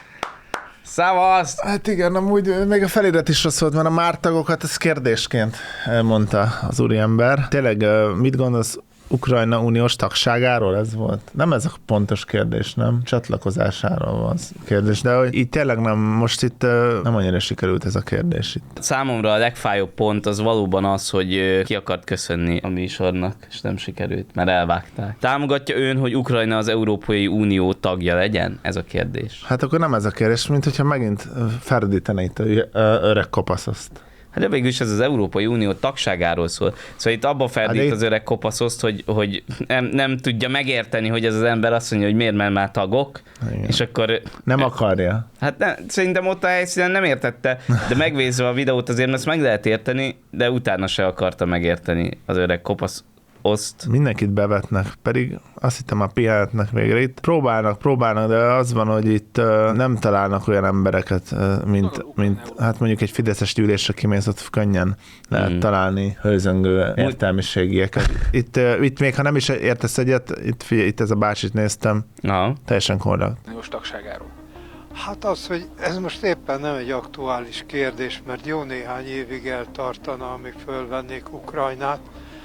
Szavazd! Hát igen, amúgy még a felirat is rossz volt, mert a mártagokat ez kérdésként mondta az úriember. Tényleg mit gondolsz Ukrajna uniós tagságáról? Ez volt? Nem ez a pontos kérdés, nem? Csatlakozásáról van kérdés, de hogy itt tényleg most itt nem annyira sikerült ez a kérdés itt. Számomra a legfájóbb pont az valóban az, hogy ki akart köszönni a műsornak, és nem sikerült, mert elvágták. Támogatja ön, hogy Ukrajna az Európai Unió tagja legyen? Ez a kérdés. Hát akkor nem ez a kérdés, mint hogyha megint ferdítene itt öreg kopaszoszt. Hát de végül is ez az Európai Unió tagságáról szól. Szóval itt abba ferdít az öreg kopaszoszt, hogy nem tudja megérteni, hogy ez az ember azt mondja, hogy miért már tagok, igen. És akkor... Nem akarja. Hát szerintem ott a helyszínen nem értette, de megvézve a videót azért ezt meg lehet érteni, de utána se akarta megérteni az öreg kopasz oszt. Mindenkit bevetnek, pedig azt hittem már pihenetnek végre. Itt próbálnak, de az van, hogy itt nem találnak olyan embereket, mint hát mondjuk egy fideszes gyűlésre kimész, ott könnyen lehet találni hőzöngő értelmiségieket. Itt még ha nem is értesz egyet, itt ez a bácsit néztem, teljesen korrekt. Uniós tagságáról. Hát az, hogy ez most éppen nem egy aktuális kérdés, mert jó néhány évig eltartana, amíg fölvennék Ukrajnát,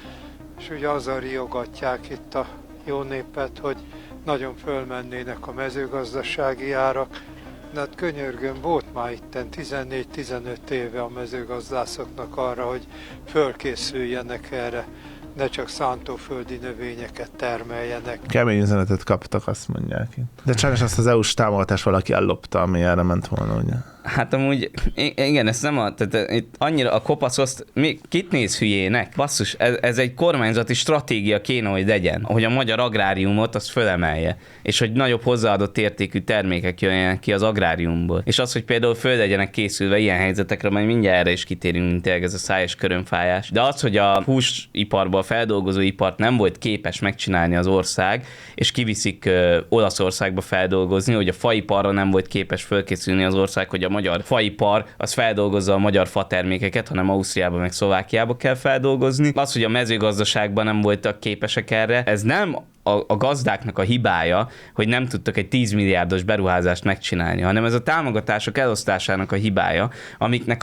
és ugye azzal riogatják itt a jó népet, hogy nagyon fölmennének a mezőgazdasági árak, de hát könyörgöm, volt már itten 14-15 éve a mezőgazdászoknak arra, hogy fölkészüljenek erre, ne csak szántóföldi növényeket termeljenek. Kemény üzenetet kaptak, azt mondják itt. De sajnos azt az EU-s támogatást valaki ellopta, ami erre ment volna, ugye? Hát amúgy, igen, ez nem tehát itt annyira a kopaszoszt, kit néz hülyének? Basszus, ez egy kormányzati stratégia kéne, hogy legyen, hogy a magyar agráriumot azt fölemelje, és hogy nagyobb hozzáadott értékű termékek jöjjenek ki az agráriumból. És az, hogy például föl legyenek készülve ilyen helyzetekre, majd mindjárt erre is kitérünk, mint ez a száj és körömfájás. De az, hogy a húsiparban a feldolgozóipart nem volt képes megcsinálni az ország, és kiviszik Olaszországba feldolgozni, hogy a faiparra nem volt képes fölkészülni az ország, hogy a magyar faipar az feldolgozza a magyar fatermékeket, hanem Ausztriába meg Szlovákiába kell feldolgozni. Az, hogy a mezőgazdaságban nem voltak képesek erre, ez nem a gazdáknak a hibája, hogy nem tudtak egy 10 milliárdos beruházást megcsinálni, hanem ez a támogatások elosztásának a hibája, amiknek a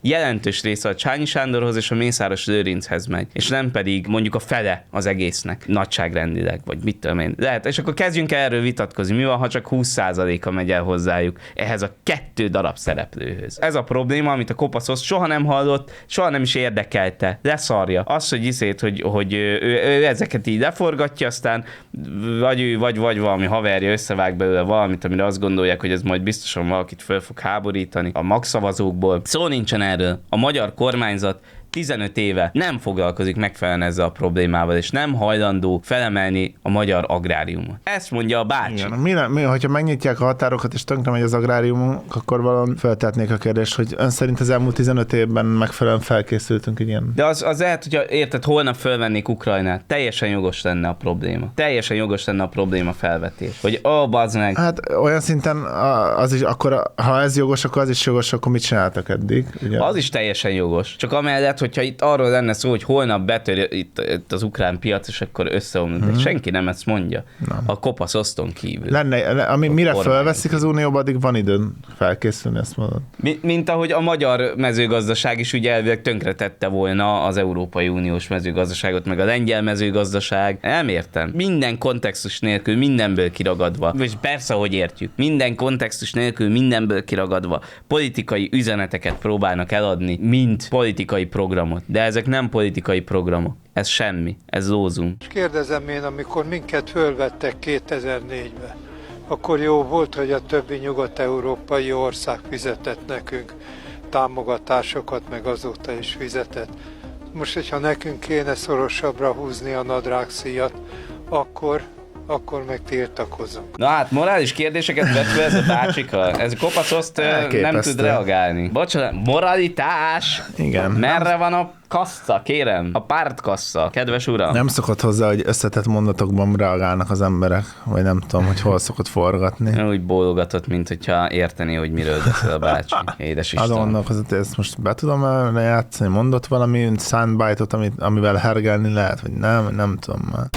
jelentős része a Csányi Sándorhoz és a Mészáros Lőrinchez megy, és nem pedig mondjuk a fele az egésznek, nagyságrendileg, vagy mit tudom én. Lehet, és akkor kezdjünk erről vitatkozni. Mi van, ha csak 20%-a megy el hozzájuk ehhez a 2 darab szereplőhöz? Ez a probléma, amit a kopaszosz soha nem hallott, soha nem is érdekelte. Leszarja. Az, hogy ő ezeket így leforgatja, aztán vagy valami haverja összevág belőle valamit, amire azt gondolják, hogy ez majd biztosan valakit föl fog háborítani a magszavazókból. Szó nincsen erről. A magyar kormányzat 15 éve nem foglalkozik megfelelően ezzel a problémával, és nem hajlandó felemelni a magyar agráriumot. Ezt mondja a bácsi. Igen, hogyha megnyitják a határokat, és tönkre megy az agráriumunk, akkor valami feltehetnék a kérdést, hogy ön szerint az elmúlt 15 évben megfelelően felkészültünk ilyen. De az lehet, hogyha érted, holnap fölvennék Ukrajnát, teljesen jogos lenne a probléma. Teljesen jogos lenne a probléma felvetés. Hogy bazd meg. Hát olyan szinten az is, akkor ha ez jogos, akkor az is jogos, akkor mit csináltak eddig? Ugye? Az is teljesen jogos. Csak amellett, hogyha itt arról lenne szó, hogy holnap betör itt az ukrán piac, és akkor összeomlik. De senki nem ezt mondja. Nem. A kopasz oszton kívül. Mire felveszik az Unióba, addig van időn felkészülni, ezt mondod. Mint ahogy a magyar mezőgazdaság is ugye elvileg tönkretette volna az Európai Uniós mezőgazdaságot, meg a lengyel mezőgazdaság. Nem értem. Minden kontextus nélkül, mindenből kiragadva. És persze, hogy értjük. Minden kontextus nélkül, mindenből kiragadva. Politikai üzeneteket próbálnak eladni, mint politikai programot. De ezek nem politikai programok. Ez semmi. Ez lózunk. És kérdezem én, amikor minket fölvettek 2004-ben, akkor jó volt, hogy a többi nyugat-európai ország fizetett nekünk támogatásokat, meg azóta is fizetett. Most, hogyha nekünk kéne szorosabbra húzni a nadrágszíjat, akkor meg tiltakozunk. Na hát, morális kérdéseket vett fel ez a bácsika. Ez a kopaszoszt nem tud reagálni. Bocsánat, moralitás! Igen. Merre van a kassa, kérem? A pártkassa, kedves uram. Nem szokott hozzá, hogy összetett mondatokban reagálnak az emberek, vagy nem tudom, hogy hol szokott forgatni. Úgy bólogatott, mint hogyha értené, hogy miről beszél a bácsi. Édes Isten. Azon gondolkozott, hogy ezt most be tudom lejátszani, mondott valami soundbite-ot, amivel hergelni lehet, vagy nem tudom már.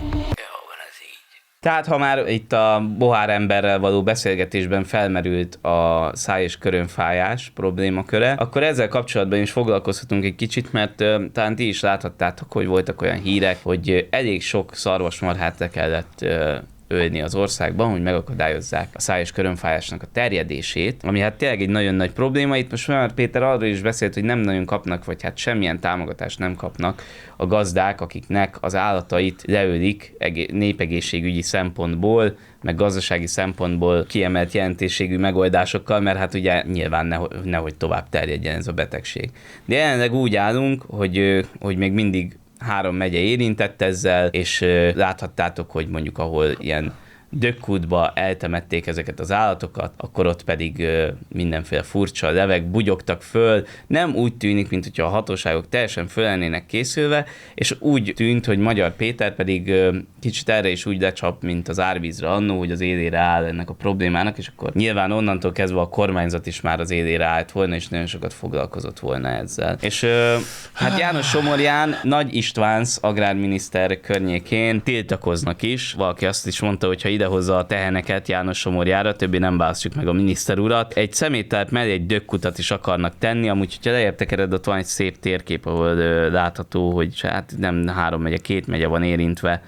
Tehát, ha már itt a bohár emberrel való beszélgetésben felmerült a száj- és körömfájás problémaköre, akkor ezzel kapcsolatban is foglalkozhatunk egy kicsit, mert talán ti is láthattátok, hogy voltak olyan hírek, hogy elég sok szarvasmarhát le kellett ölni az országban, hogy megakadályozzák a száj- és körömfájásnak a terjedését, ami hát tényleg egy nagyon nagy probléma. Itt most már Péter arról is beszélt, hogy nem nagyon kapnak, vagy hát semmilyen támogatást nem kapnak a gazdák, akiknek az állatait leölik népegészségügyi szempontból, meg gazdasági szempontból kiemelt jelentőségű megoldásokkal, mert hát ugye nyilván nehogy tovább terjedjen ez a betegség. De jelenleg úgy állunk, hogy még mindig 3 megye érintett ezzel, és láthattátok, hogy mondjuk ahol ilyen dökkútba eltemették ezeket az állatokat, akkor ott pedig mindenféle furcsa levek bugyogtak föl. Nem úgy tűnik, mint hogyha a hatóságok teljesen föl lennének készülve, és úgy tűnt, hogy Magyar Péter pedig kicsit erre is úgy lecsap, mint az árvízre annó, hogy az élére áll ennek a problémának, és akkor nyilván onnantól kezdve a kormányzat is már az élére állt volna, és nagyon sokat foglalkozott volna ezzel. És hát János Somorján Nagy Istvánsz agrárminiszter környékén tiltakoznak is. Valaki azt is mondta, hogy ha idehozza a teheneket János Somorjára, többé nem választjuk meg a miniszter urat. Egy szeméttelep mellé egy dökkutat is akarnak tenni, amúgy, hogyha lejjebb tekered, ott van egy szép térkép, ahol látható, hogy hát nem 3 megye, 2 megye van érintve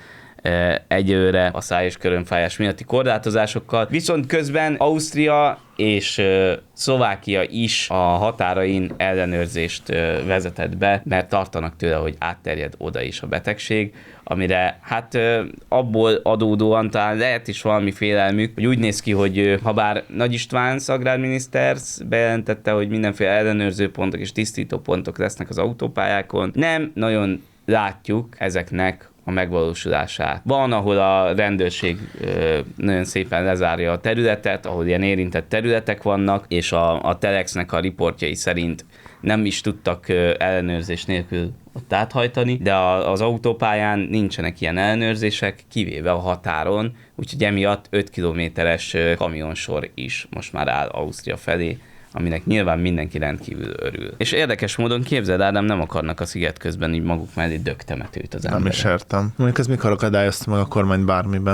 egyőre a száj- és körömfájás miatti korlátozásokkal. Viszont közben Ausztria és Szlovákia is a határain ellenőrzést vezetett be, mert tartanak tőle, hogy átterjed oda is a betegség, amire hát abból adódóan talán lehet is valami félelmük, hogy úgy néz ki, hogy ha bár Nagy Istvánsz agrárminiszter bejelentette, hogy mindenféle ellenőrző pontok és tisztító pontok lesznek az autópályákon, nem nagyon látjuk ezeknek a megvalósulását. Van, ahol a rendőrség nagyon szépen lezárja a területet, ahol ilyen érintett területek vannak, és a Telexnek a riportjai szerint nem is tudtak ellenőrzés nélkül ott áthajtani, de az autópályán nincsenek ilyen ellenőrzések, kivéve a határon, úgyhogy emiatt 5 kilométeres kamionsor is most már áll Ausztria felé, aminek nyilván mindenki rendkívül örül. És érdekes módon képzeld, Ádám, nem akarnak a sziget közben így maguk mellé döktemetőt az emberek. Nem is értem. Mondjuk ez mikor akadályozta meg a kormány bármiben?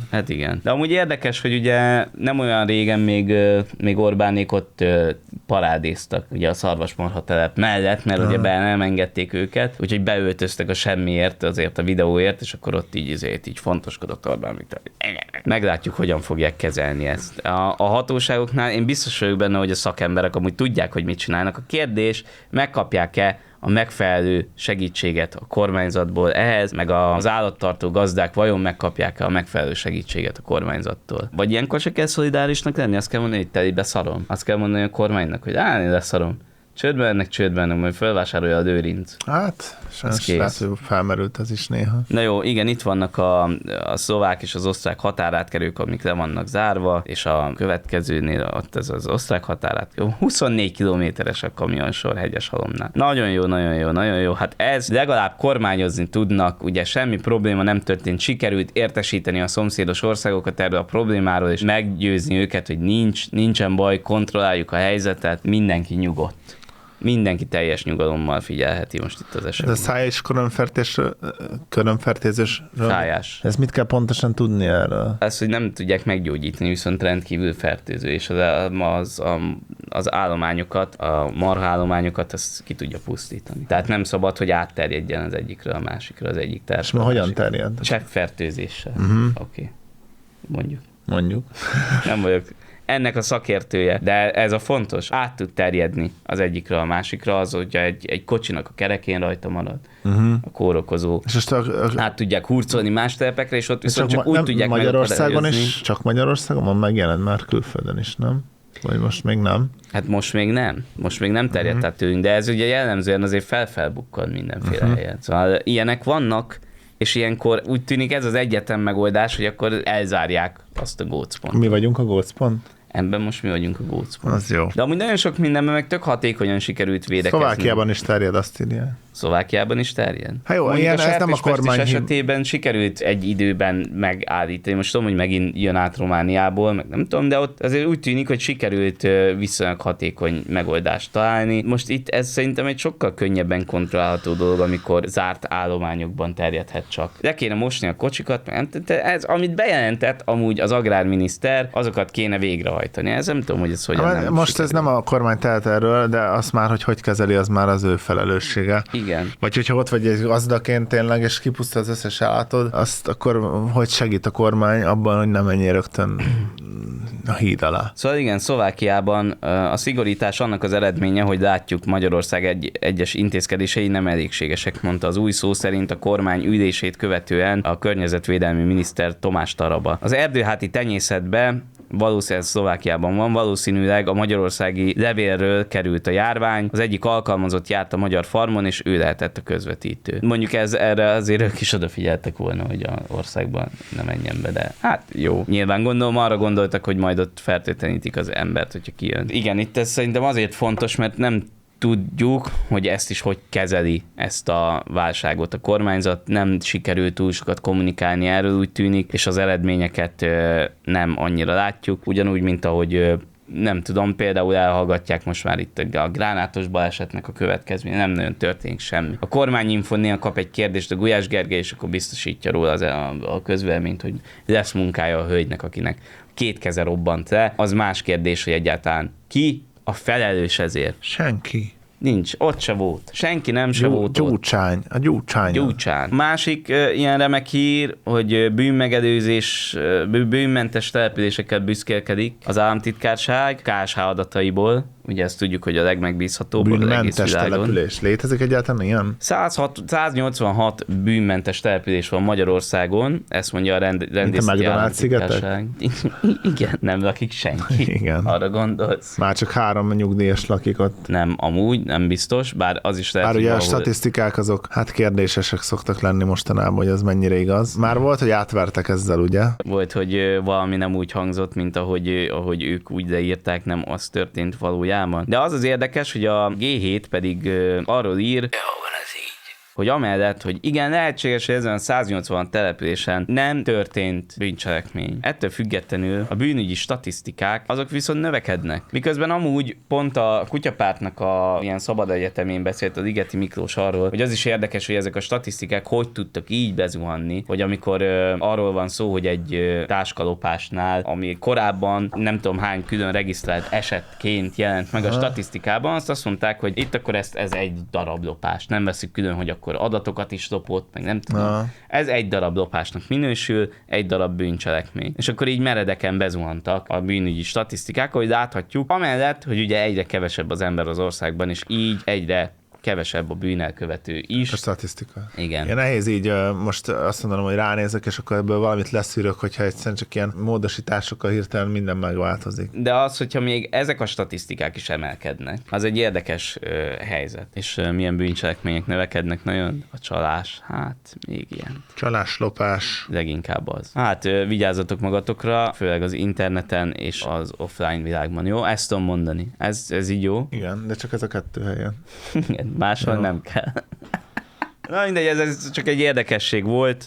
Hát igen. De amúgy érdekes, hogy ugye nem olyan régen még Orbánék ott parádéztak ugye a szarvasmarha telep mellett, mert ugye nem engedték őket, úgyhogy beöltöztek a semmiért, azért a videóért, és akkor ott így fontoskodott Orbán Viktor. Meglátjuk, hogyan fogják kezelni ezt. A hatóságoknál én biztos vagyok benne, hogy a szakemberek amúgy tudják, hogy mit csinálnak. A kérdés, megkapják-e a megfelelő segítséget a kormányzatból ehhez, meg az állattartó gazdák vajon megkapják-e a megfelelő segítséget a kormányzattól. Vagy ilyenkor se kell szolidárisnak lenni, azt kell mondani, hogy te beszarom. Azt kell mondani a kormánynak, hogy én leszarom. Csődben, majd felvásárolja a Dőrinc. Hát, lehet, hogy felmerült ez is néha. Na jó, igen, itt vannak a szlovák és az osztrák határátkelők, amik le vannak zárva, és a következőnél ott ez az osztrák határátkelő. 24 kilométeres a kamionsor Hegyeshalomnál. Nagyon jó. Hát ez legalább kormányozni tudnak, ugye semmi probléma nem történt, sikerült értesíteni a szomszédos országokat erről a problémáról, és meggyőzni őket, hogy nincsen baj, kontrolláljuk a helyzetet, mindenki nyugodt. Mindenki teljes nyugalommal figyelheti most itt az esetben. Ez a száj és körömfertőzős. Szájás. Ez mit kell pontosan tudni erről? Ez, hogy nem tudják meggyógyítani, viszont rendkívül fertőző, és az állományokat, a marhaállományokat, ezt ki tudja pusztítani. Tehát nem szabad, hogy átterjedjen az egyikről a másikra, az egyik terv. És ma hogyan terjed? Cseppfertőzéssel. Oké. Mondjuk. Nem vagyok ennek a szakértője, de ez a fontos, át tud terjedni az egyikről a másikra, az, hogy egy kocsinak a kerekén rajta marad, a kórokozó. És át tudják hurcolni más telepekre, és ott viszont csak úgy tudják Magyarországon is, csak Magyarországon van megjelent már külföldön is, nem? Vagy most még nem? Hát most még nem terjedt át tőlünk, de ez ugye jellemzően azért felbukkad mindenféle helyen. Szóval ilyenek vannak, és ilyenkor úgy tűnik ez az egyetlen megoldás, hogy akkor elzárják azt a gócpontot. Mi vagyunk a gócpont? Ebben most mi vagyunk a gócpont. Az jó. De amúgy nagyon sok mindenben meg tök hatékonyan sikerült védekezni. Szlovákiában is terjed, azt írja. Szlovákiában is terjed? Hát jó, ilyen, ez nem a kormány esetében sikerült egy időben megállítani. Most tudom, hogy megint jön át Romániából, meg nem tudom, de ott azért úgy tűnik, hogy sikerült viszonylag hatékony megoldást találni. Most itt ez szerintem egy sokkal könnyebben kontrollálható dolog, amikor zárt állományokban terjedhet csak. Le kéne mosni a kocsikat, ez, amit bejelentett amúgy az agrárminiszter, azokat kéne végrehajtani. Ez nem tudom, hogy ez hogyan nem most sikerül. Ez nem a kormány tehet erről, de azt már, hogy kezeli, az már az ő felelőssége. Igen. Vagy hogyha ott vagy egy gazdaként tényleg, és kipusztul az összes állatod, azt akkor hogy segít a kormány abban, hogy nem menjél rögtön a híd alá. Szóval igen, Szlovákiában a szigorítás annak az eredménye, hogy látjuk Magyarország egyes intézkedései nem elégségesek, mondta az új szó szerint a kormány ülését követően a környezetvédelmi miniszter Tomás Taraba. Az erdőháti tenyészetbe valószínűleg Szlovákiában van, valószínűleg a magyarországi levélről került a járvány, az egyik alkalmazott járt a magyar farmon, és ő lehetett a közvetítő. Mondjuk erre azért ők is odafigyeltek volna, hogy az országban nem menjen be, de hát jó. Nyilván gondolom arra gondoltak, hogy majd ott fertőtlenítik az embert, hogyha kijön. Igen, itt ez szerintem azért fontos, mert nem tudjuk, hogy ezt is hogy kezeli ezt a válságot a kormányzat. Nem sikerült túl sokat kommunikálni erről, úgy tűnik, és az eredményeket nem annyira látjuk. Ugyanúgy, mint ahogy nem tudom, például elhallgatják most már itt a gránátos balesetnek a következménye, nem nagyon történik semmi. A kormányinfonél kap egy kérdést a Gulyás Gergely, és akkor biztosítja róla a közvéleményt, hogy lesz munkája a hölgynek, akinek 2 keze robbant le. Az más kérdés, hogy egyáltalán ki a felelős ezért? Senki. Nincs, ott se volt. Senki nem se volt Gyurcsány, a Gyurcsány. Másik ilyen remek hír, hogy bűnmegelőzés, bűnmentes településekkel büszkélkedik az államtitkárság KSH adataiból. Ugye ezt tudjuk, hogy a legmegbízhatóbb az egész világon. Település. Létezik egyáltalán ilyen? 186 bűnmentes település van Magyarországon, ezt mondja a rendészeti államtitkárság. Igen, nem lakik senki. Igen. Arra gondolsz? Már csak 3 nyugdíjas lakik ott. Nem, amúgy nem biztos, bár az is lehet, bár ugye a statisztikák azok kérdésesek szoktak lenni mostanában, hogy az mennyire igaz. Már volt, hogy átvertek ezzel, ugye? Volt, hogy valami nem úgy hangzott, mint ahogy ők úgy leírták, nem az történt valójában. De az érdekes, hogy a G7 pedig arról ír, hogy amellett, hogy igen, lehetséges, hogy ezen a 180 településen nem történt bűncselekmény. Ettől függetlenül a bűnügyi statisztikák azok viszont növekednek. Miközben amúgy pont a Kutyapártnak a ilyen szabad egyetemén beszélt az Igeti Miklós arról, hogy az is érdekes, hogy ezek a statisztikák hogy tudtak így bezuhanni, hogy amikor arról van szó, hogy egy táskalopásnál, ami korábban nem tudom hány külön regisztrált esetként jelent meg a statisztikában, azt mondták, hogy itt akkor ez egy darab lopás. Nem veszük külön, hogy akkor adatokat is lopott, meg nem tudom. Ez egy darab lopásnak minősül, egy darab bűncselekmény. És akkor így meredeken bezuhantak a bűnügyi statisztikák, hogy láthatjuk, amellett, hogy ugye egyre kevesebb az ember az országban, és így egyre kevesebb a bűnelkövető is. A statisztika. Igen. Ja, nehéz így most azt mondanom, hogy ránézek, és akkor ebből valamit leszűrök, hogyha egyszerűen csak ilyen módosításokkal hirtelen minden megváltozik. De az, hogyha még ezek a statisztikák is emelkednek, az egy érdekes helyzet. És milyen bűncselekmények növekednek nagyon? A csalás, hát még ilyen. Csalás, lopás. Leginkább az. Hát vigyázzatok magatokra, főleg az interneten és az offline világban. Jó? Ezt tudom mondani. Ez így jó? Igen, de csak ez a 2 helyen. Igen, máshol nem kell. Na mindegy, ez csak egy érdekesség volt.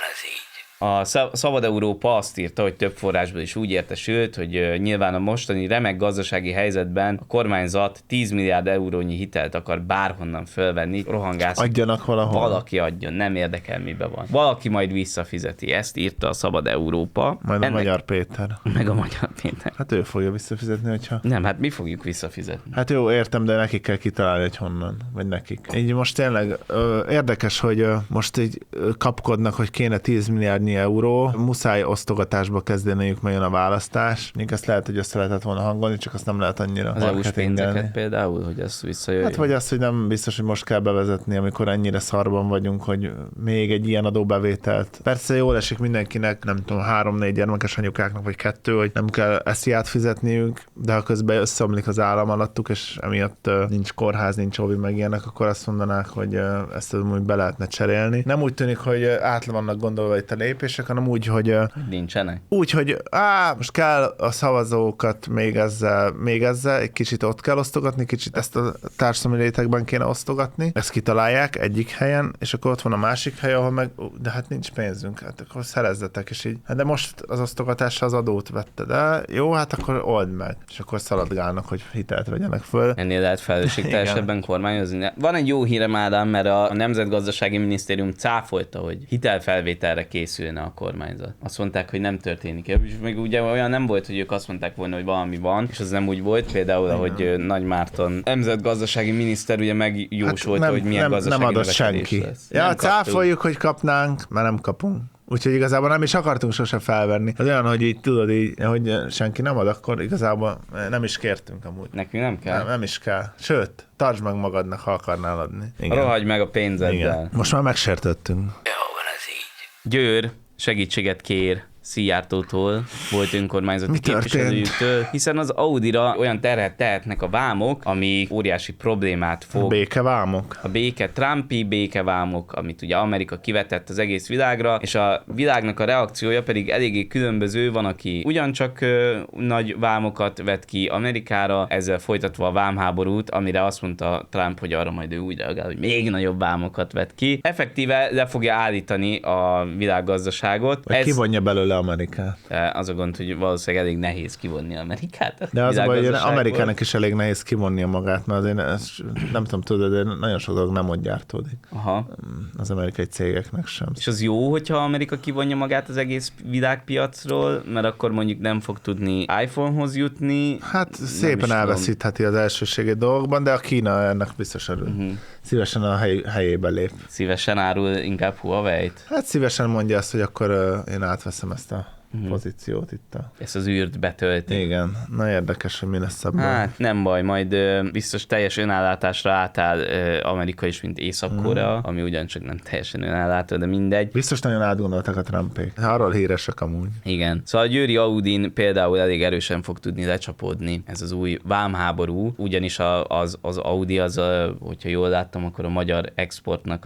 A Szabad Európa azt írta, hogy több forrásból is úgy értesült, hogy nyilván a mostani remek gazdasági helyzetben a kormányzat 10 milliárd eurónyi hitelt akar bárhonnan fölvenni, rohangász. Adjanak valahol. Valaki adjon, nem érdekel mibe van. Valaki majd visszafizeti. Ezt írta a Szabad Európa. Majd a Magyar Péter. Meg a Magyar Péter. Hát ő fogja visszafizetni, hogyha... Nem, hát mi fogjuk visszafizetni. Hát jó, értem, de nekik kell kitalálni, hogy honnan, vagy nekik. Így most tényleg érdekes, hogy most így kapkodnak, hogy kéne 10 milliárdnyi euró, muszáj osztogatásba kezdeniük, mert jön a választás. Még ezt lehet, hogy össze lehetett volna hangolni, csak azt nem lehet annyira az EU-s pénzeket például, hogy ez visszajöjjön. Hát vagy az, hogy nem biztos, hogy most kell bevezetni, amikor ennyire szarban vagyunk, hogy még egy ilyen adóbevételt. Persze jól esik mindenkinek, nem tudom, 3-4 gyermekes anyukáknak, vagy 2, hogy nem kell esziát fizetniük, de ha közben összeomlik az állam alattuk, és emiatt nincs kórház, nincs óvi, meg ilyenek, akkor azt mondanák, hogy ezt úgy be lehetne cserélni. Nem úgy tűnik, hogy átla vannak gondolva itt a lépések, hanem úgy, hogy nincsenek. Úgy, hogy most kell a szavazókat még ezzel egy kicsit ott kell osztogatni, kicsit ezt a társadalmi rétegben kéne osztogatni. Ezt kitalálják egyik helyen, és akkor ott van a másik hely, ahol meg, de hát nincs pénzünk, hát akkor szerezzetek, és így. Hát de most az osztogatásra az adót vette, de jó, hát akkor old meg. És akkor szaladgálnak, hogy hitelt vegyenek föl. Ennél lehet felelősségteljesebben kormányozni. Van egy jó hírem, Ádám, mert a Nemzetgazdasági Minisztérium cáfolta, hogy hitelfelvételre készülne a kormányzat. Azt mondták, hogy nem történik. És még ugye olyan nem volt, hogy ők azt mondták volna, hogy valami van, és az nem úgy volt. Például, ahogy Nagy Márton nemzetgazdasági miniszter ugye megjósolta, hogy milyen gazdasági nem adott senki. lesz. Ja, cáfoljuk, hogy kapnánk, mert nem kapunk. Úgyhogy igazából nem is akartunk sose felvenni. Az olyan, hogy így tudod, így, hogy senki nem ad, akkor igazából nem is kértünk amúgy. Nekünk nem kell? Nem is kell. Sőt, tartsd meg magadnak, ha akarnál adni. Igen. Rohagy meg a pénzeddel. Igen. Most már megsértettünk. Jó van ez így. Győr segítséget kér Szijjártótól, volt önkormányzati képviselőjüktől, hiszen az Audira olyan terhet tehetnek a vámok, ami óriási problémát fog. A békevámok. A Trumpi békevámok, amit ugye Amerika kivetett az egész világra, és a világnak a reakciója pedig eléggé különböző, van, aki ugyancsak nagy vámokat vet ki Amerikára, ezzel folytatva a vámháborút, amire azt mondta Trump, hogy arra majd ő úgy reagál, hogy még nagyobb vámokat vet ki. Effektíve le fogja állítani a világgazdaságot. Vagy kivonja belőle Amerikát. Az a gond, hogy valószínűleg elég nehéz kivonni Amerikát. De az a baj, hogy Amerikának is elég nehéz kivonnia magát, mert azért nem tudom, tudod, de nagyon sok dolog nem ott gyártódik. Aha. Az amerikai cégeknek sem. És az jó, hogyha Amerika kivonja magát az egész világpiacról, mert akkor mondjuk nem fog tudni iPhone-hoz jutni. Hát szépen elveszítheti az elsőségét dolgokban, de a Kína ennek biztos örül. Szívesen a helyébe lép. Szívesen árul inkább Huawei-t? Hát szívesen mondja azt, hogy akkor én átveszem ezt a pozíciót itt. Ezt az űrt betölti. Igen. Na érdekes, hogy mi lesz ebből. Hát nem baj, majd biztos teljes önállátásra átáll Amerika is, mint Észak-Korea, ami ugyancsak nem teljesen önállátó, de mindegy. Biztos nagyon átgondoltak a Trumpék. Arról híresek amúgy. Igen. Szóval a győri Audin például elég erősen fog tudni lecsapódni ez az új vámháború, ugyanis az Audi az, hogyha jól láttam, akkor a magyar exportnak a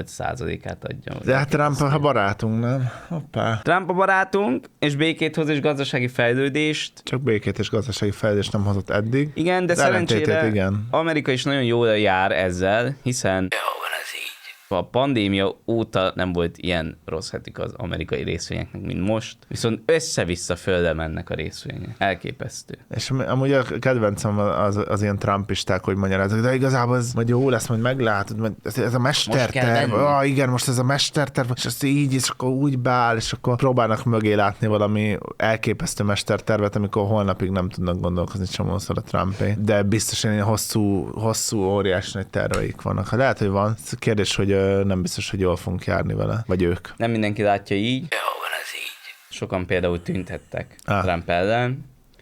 8%-át adja. De hát Trump a barátunk, nem? Hoppá. Trump a barátunk, és békét hoz és gazdasági fejlődést. Csak békét és gazdasági fejlődést nem hozott eddig. Igen, de szerencsére Amerika is nagyon jól jár ezzel, hiszen A pandémia óta nem volt ilyen rossz hetük az amerikai részvényeknek, mint most, viszont össze-vissza földre mennek a részvények. Elképesztő. És amúgy a kedvencem az ilyen trumpisták, hogy magyarázok, de igazából ez majd jó lesz, majd meglátod, ez a mesterterv. Igen, most ez a mesterterv, és ezt így, és akkor úgy beáll, és akkor próbálnak mögé látni valami elképesztő mestertervet, amikor holnapig nem tudnak gondolkozni csomószor a Trumpé. De biztosan ilyen hosszú, óriás nagy terveik vannak. Ha lehet, hogy van, kérdés, hogy nem biztos, hogy jól fogunk járni vele, vagy ők. Nem mindenki látja így. Jó van ez így. Sokan például tüntettek Trump ellen,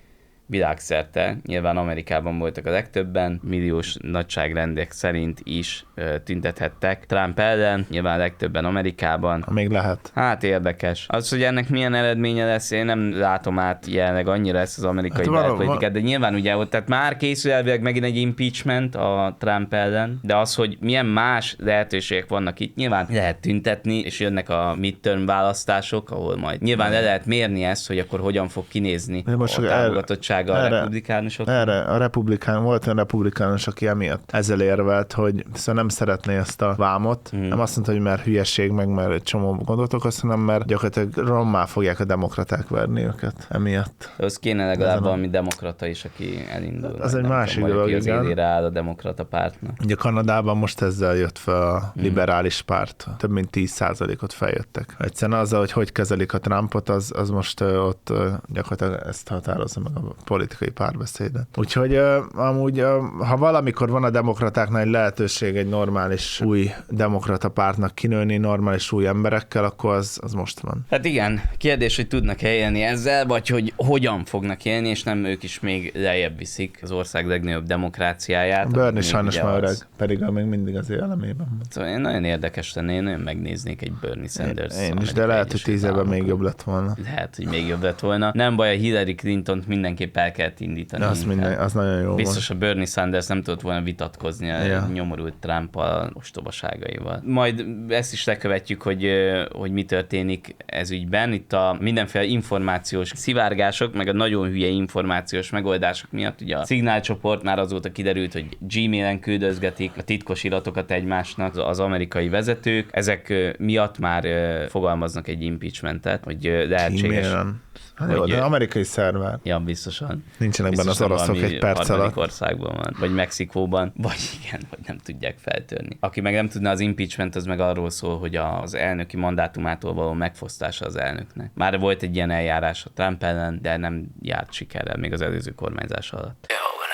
világszerte, nyilván Amerikában voltak a legtöbben, milliós nagyságrendek szerint is tüntethettek Trump ellen, nyilván a legtöbben Amerikában. Még lehet. Hát érdekes. Az, hogy ennek milyen eredménye lesz, én nem látom át jelenleg annyira ezt az amerikai belpolitikát, de nyilván ugye ott tehát már készül elvileg megint egy impeachment a Trump ellen, de az, hogy milyen más lehetőségek vannak itt, nyilván lehet tüntetni, és jönnek a midterm választások, ahol majd nyilván le lehet mérni ezt, hogy akkor hogyan fog kinézni a támogatottság a republikánusok. Erre a volt olyan republikánus, aki emiatt ezzel érvelt, hogy szóval nem szeretné ezt a vámot. Nem azt mondta, hogy mert hülyeség, meg mert egy csomó gondot okoz, hanem mert gyakorlatilag rommá fogják a demokraták verni őket emiatt. Az kéne legalább valami demokrata is, aki elindul. Az egy másik dolog, az élére áll a demokrata pártnak. Ugye Kanadában most ezzel jött fel a liberális párt. Több mint 10%-ot feljöttek. Egyszerűen azzal, hogy kezelik a Trumpot, az most ott gyakorlatilag ezt határozza meg a politikai párbeszédet. Úgyhogy amúgy, ha valamikor van a demokratáknál egy lehetőség egy normális új demokrata pártnak kinőni normális új emberekkel, akkor az most van. Hát igen, kérdés, hogy tudnak-e élni ezzel, vagy hogy hogyan fognak élni, és nem ők is még lejjebb viszik az ország legnagyobb demokráciáját. Bernie sajnos már öreg, pedig még mindig az elemében van. Szóval én nagyon érdekes lenne, én nagyon megnéznék egy Bernie Sanders. Én is, de lehet, hogy 10 évben még jobb lett volna. Lehet, hogy még jobb lett volna. Nem baj, a Hillary Clintont mindenképp el kellett indítani. Az nagyon jó. Biztos a Bernie Sanders nem tudott volna vitatkozni a nyomorult Trump-al ostobaságaival. Majd ezt is lekövetjük, hogy mi történik ez ügyben. Itt a mindenféle információs szivárgások, meg a nagyon hülye információs megoldások miatt ugye a szignálcsoport már azóta kiderült, hogy Gmailen küldözgetik a titkos iratokat egymásnak az amerikai vezetők. Ezek miatt már fogalmaznak egy impeachmentet, hogy lehetséges. Jó, de amerikai szerver. Ja, biztosan. Nincsenek benne az oroszok egy perc alatt. Országban van, vagy Mexikóban, vagy igen, vagy nem tudják feltörni. Aki meg nem tudna, az impeachment, az meg arról szól, hogy az elnöki mandátumától való megfosztása az elnöknek. Már volt egy ilyen eljárás a Trump ellen, de nem járt sikerrel még az előző kormányzás alatt.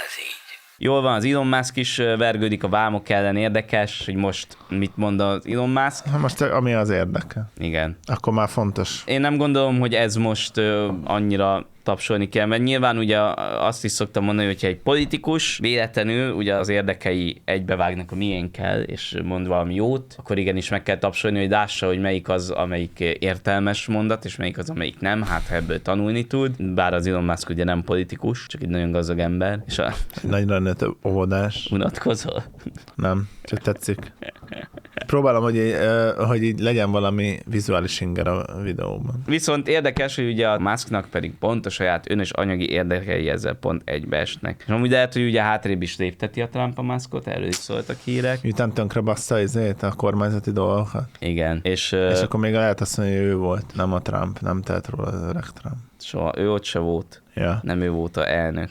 Jól van, az Elon Musk is vergődik a vámok ellen, érdekes, hogy most mit mond az Elon Musk. Most ami az érdeke. Igen. Akkor már fontos. Én nem gondolom, hogy ez most annyira tapsolni kell, mert nyilván ugye azt is szoktam mondani, hogyha egy politikus véletlenül ugye az érdekei egybevágnak a miénkkel, és mond valami jót, akkor igenis meg kell tapsolni, hogy lássa, hogy melyik az, amelyik értelmes mondat, és melyik az, amelyik nem, hát ha ebből tanulni tud. Bár az Elon Musk ugye nem politikus, csak egy nagyon gazdag ember. És nagyon óvodás. Unatkozol? Nem, csak tetszik. Próbálom, hogy így legyen valami vizuális inger a videóban. Viszont érdekes, hogy ugye a Musknak pedig pont a saját önös anyagi érdekei ezzel pont egybeesnek. És amúgy lehet, hogy ugye hátrébb is lépteti a Trump a Muskot, erről is szóltak hírek. Miután tönkre bassza a kormányzati dolgokat. Igen. És akkor még lehet azt mondani, hogy ő volt, nem a Trump, nem tehet róla az öreg Trump. Soha, ő ott se volt. Ja. Nem ő volt a elnök.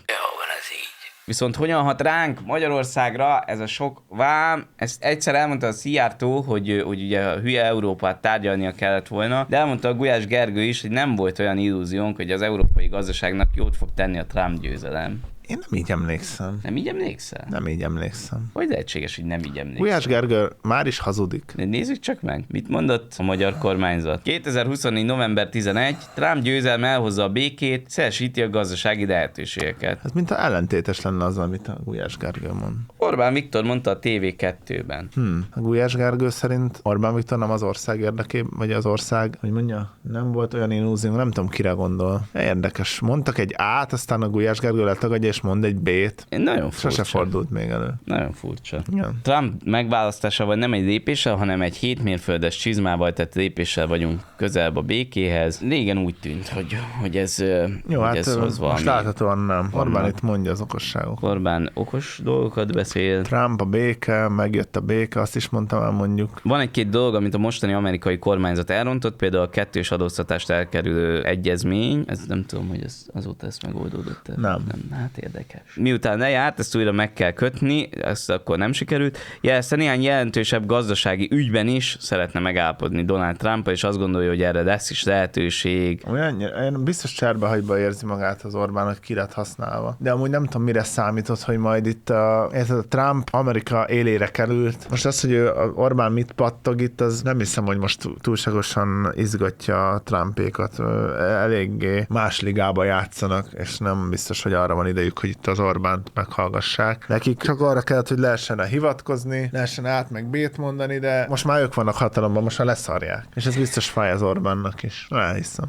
Viszont hogyan hat ránk Magyarországra ez a sok vám? Ezt egyszer elmondta a Szijjártó, hogy ugye a hülye Európát tárgyalnia kellett volna, de elmondta a Gulyás Gergő is, hogy nem volt olyan illúziónk, hogy az európai gazdaságnak jót fog tenni a Trump győzelem. Én nem így emlékszem. Nem így emlékszel? Nem így emlékszem. Hogy lehetséges, hogy nem így emlékszel? Gulyás Gergő már is hazudik. Nézzük csak meg, mit mondott a magyar kormányzat. 2024. november 11. Trump győzelme elhozza a békét, szélesíti a gazdasági lehetőségeket. Ez mint a ellentétes lenne az, amit a Gulyás Gergő mond. Orbán Viktor mondta a TV2-ben. A Gulyás Gergő szerint Orbán Viktor nem az ország érdekében, vagy az ország, hogy mondja, nem volt olyan illúzió, nem tudom, kire gondol. Érdekes. Mondtak egy át, aztán a Gulyás Gergő letagadja, és és mond egy B-t. Nagyon furcsa. Sose fordult még elő. Nagyon furcsa. Igen. Trump megválasztásával nem egy lépéssel, hanem egy 7 mérföldes csizmával tett lépéssel vagyunk közelebb a békéhez. Régen úgy tűnt, hogy ez, jó, hogy hát ez hoz valami. most láthatóan nem. Orbán itt mondja az okosságok. Orbán okos dolgokat beszél. Trump a béke, megjött a béke, azt is mondtam el mondjuk. Van egy-két dolog, amit a mostani amerikai kormányzat elrontott, például a kettős adóztatást elkerülő egyezmény. Ez nem tudom, hogy azóta ezt megoldódott. Nem. Hát érdekes. Miután lejárt, ezt újra meg kell kötni, ezt akkor nem sikerült. Jelezte néhány jelentősebb gazdasági ügyben is szeretne megállapodni Donald Trump, és azt gondolja, hogy erre lesz is lehetőség. Olyan biztos cserbehagyba érzi magát az Orbán, hogy ki lett használva. De amúgy nem tudom, mire számított, hogy majd itt a Trump Amerika élére került. Most az, hogy Orbán mit pattog itt, az nem hiszem, hogy most túlságosan izgatja Trumpékat. Eléggé más ligába játszanak, és nem biztos, hogy arra van idejük, hogy itt az Orbánt meghallgassák. Nekik csak arra kellett, hogy lehessen hivatkozni, lehessen át meg B-t mondani, de most már ők vannak hatalomban, most már leszarják. És ez biztos fáj az Orbánnak is. Elhiszem.